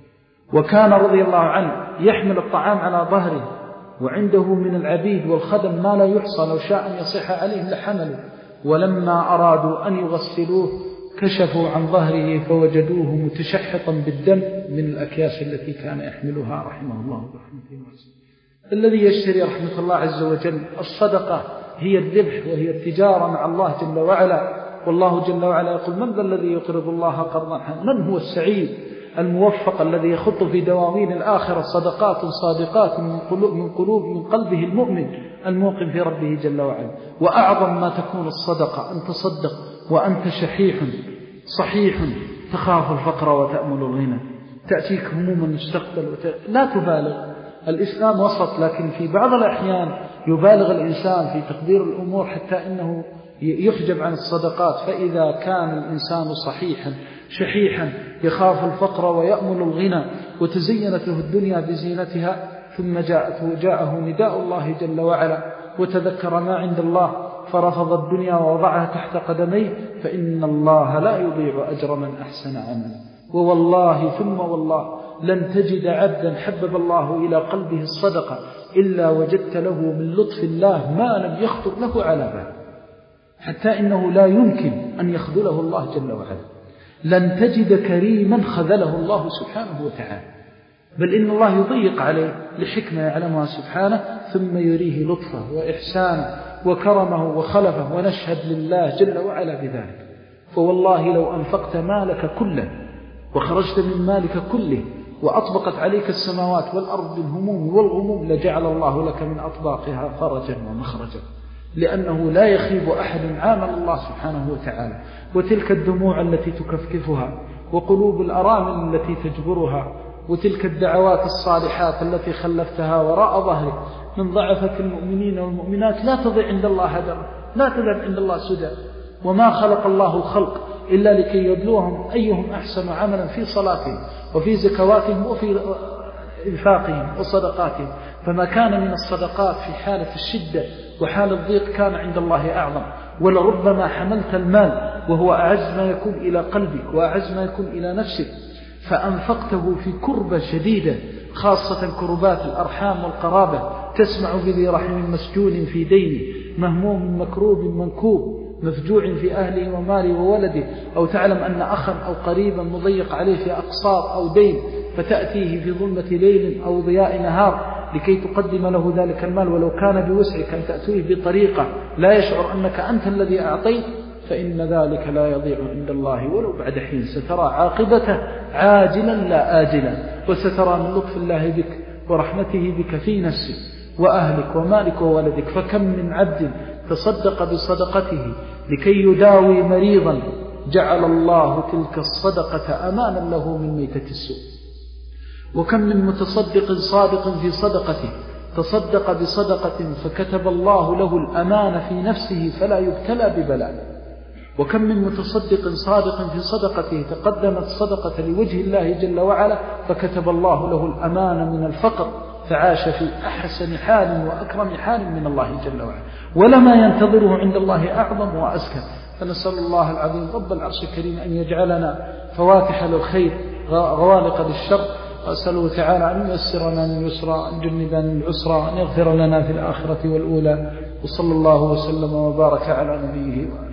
وكان رضي الله عنه يحمل الطعام على ظهره، وعنده من العبيد والخدم ما لا يحصى، لو شاء أن يصيح عليهم لحملوا. ولما أرادوا أن يغسلوه كشفوا عن ظهره فوجدوه متشحطا بالدم من الأكياس التي كان يحملها رحمه الله برحمته واسعة. الذي يشتري رحمة الله عز وجل الصدقة هي الربح وهي التجارة مع الله جل وعلا. والله جل وعلا يقول من ذا الذي يقرض الله قرضا حسنا؟ من هو السعيد الموفق الذي يخط في دواوين الآخرة صدقات صادقات من قلوب من قلوب من قلبه المؤمن الموقن في ربه جل وعلا. وأعظم ما تكون الصدقة أن تصدق وأنت شحيح صحيح تخاف الفقر وتأمل الغنى، تأتيك هموم المستقبل وت... لا تبالغ. الإسلام وسط، لكن في بعض الأحيان يبالغ الإنسان في تقدير الأمور حتى إنه يحجب عن الصدقات. فإذا كان الإنسان صحيحا شحيحا يخاف الفقر ويأمل الغنى وتزينت له الدنيا بزينتها، ثم جاءته جاءه نداء الله جل وعلا وتذكر ما عند الله فرفض الدنيا ووضعها تحت قدميه، فإن الله لا يضيع أجر من أحسن عملا. ووالله ثم والله لن تجد عبدا حبب الله إلى قلبه الصدقة إلا وجدت له من لطف الله ما لم يخطر له على بال، حتى إنه لا يمكن أن يخذله الله جل وعلا. لن تجد كريما خذله الله سبحانه وتعالى، بل إن الله يضيق عليه لحكمة يعلمها سبحانه، ثم يريه لطفه وإحسانه وكرمه وخلفه، ونشهد لله جل وعلا بذلك. فوالله لو أنفقت مالك كله وخرجت من مالك كله وأطبقت عليك السماوات والأرض بالهموم والغموم لجعل الله لك من أطباقها فرجا ومخرجا، لأنه لا يخيب أحد عامل الله سبحانه وتعالى. وتلك الدموع التي تكفكفها وقلوب الأرامل التي تجبرها وتلك الدعوات الصالحات التي خلفتها وراء ظهرك من ضعفة المؤمنين والمؤمنات لا تضيع عند الله هدر، لا تذهب عند الله سدى. وما خلق الله الخلق إلا لكي يبلوهم أيهم أحسن عملا في صلاتهم وفي زكواتهم وفي إنفاقهم وصدقاتهم. فما كان من الصدقات في حالة الشدة وحال الضيق كان عند الله أعظم. ولربما حملت المال وهو أعز ما يكون إلى قلبك وأعز ما يكون إلى نفسك، فأنفقته في كربة شديدة، خاصة كربات الأرحام والقرابة، تسمع بذي رحم مسجون في دين مهموم مكروب منكوب، مفجوع في أهله وماله وولده، أو تعلم أن أخا أو قريبا مضيق عليه في أقساط أو دين، فتأتيه في ظلمة ليل أو ضياء نهار لكي تقدم له ذلك المال، ولو كان بوسعك أن تأتيه بطريقة لا يشعر أنك أنت الذي أعطيت، فإن ذلك لا يضيع عند الله ولو بعد حين. سترى عاقبته عاجلا لا آجلا، وسترى من لطف الله بك ورحمته بك في نفسك وأهلك ومالك وولدك. فكم من عبد تصدق بصدقته لكي يداوي مريضا، جعل الله تلك الصدقة أمانا له من ميتة السوء. وكم من متصدق صادق في صدقته تصدق بصدقة فكتب الله له الأمان في نفسه فلا يبتلى ببلاء. وكم من متصدق صادق في صدقته تقدمت صدقة لوجه الله جل وعلا فكتب الله له الأمان من الفقر، فعاش في أحسن حال وأكرم حال من الله جل وعلا، ولما ينتظره عند الله أعظم وأزكى. فنسأل الله العظيم رب العرش الكريم أن يجعلنا فواتح للخير غوالق للشر، وأسأله تعالى أن ييسر لنا اليسرى، أن جنبنا العسرى، أن يغفر لنا في الآخرة والأولى. وصلى الله وسلم وبارك على نبيه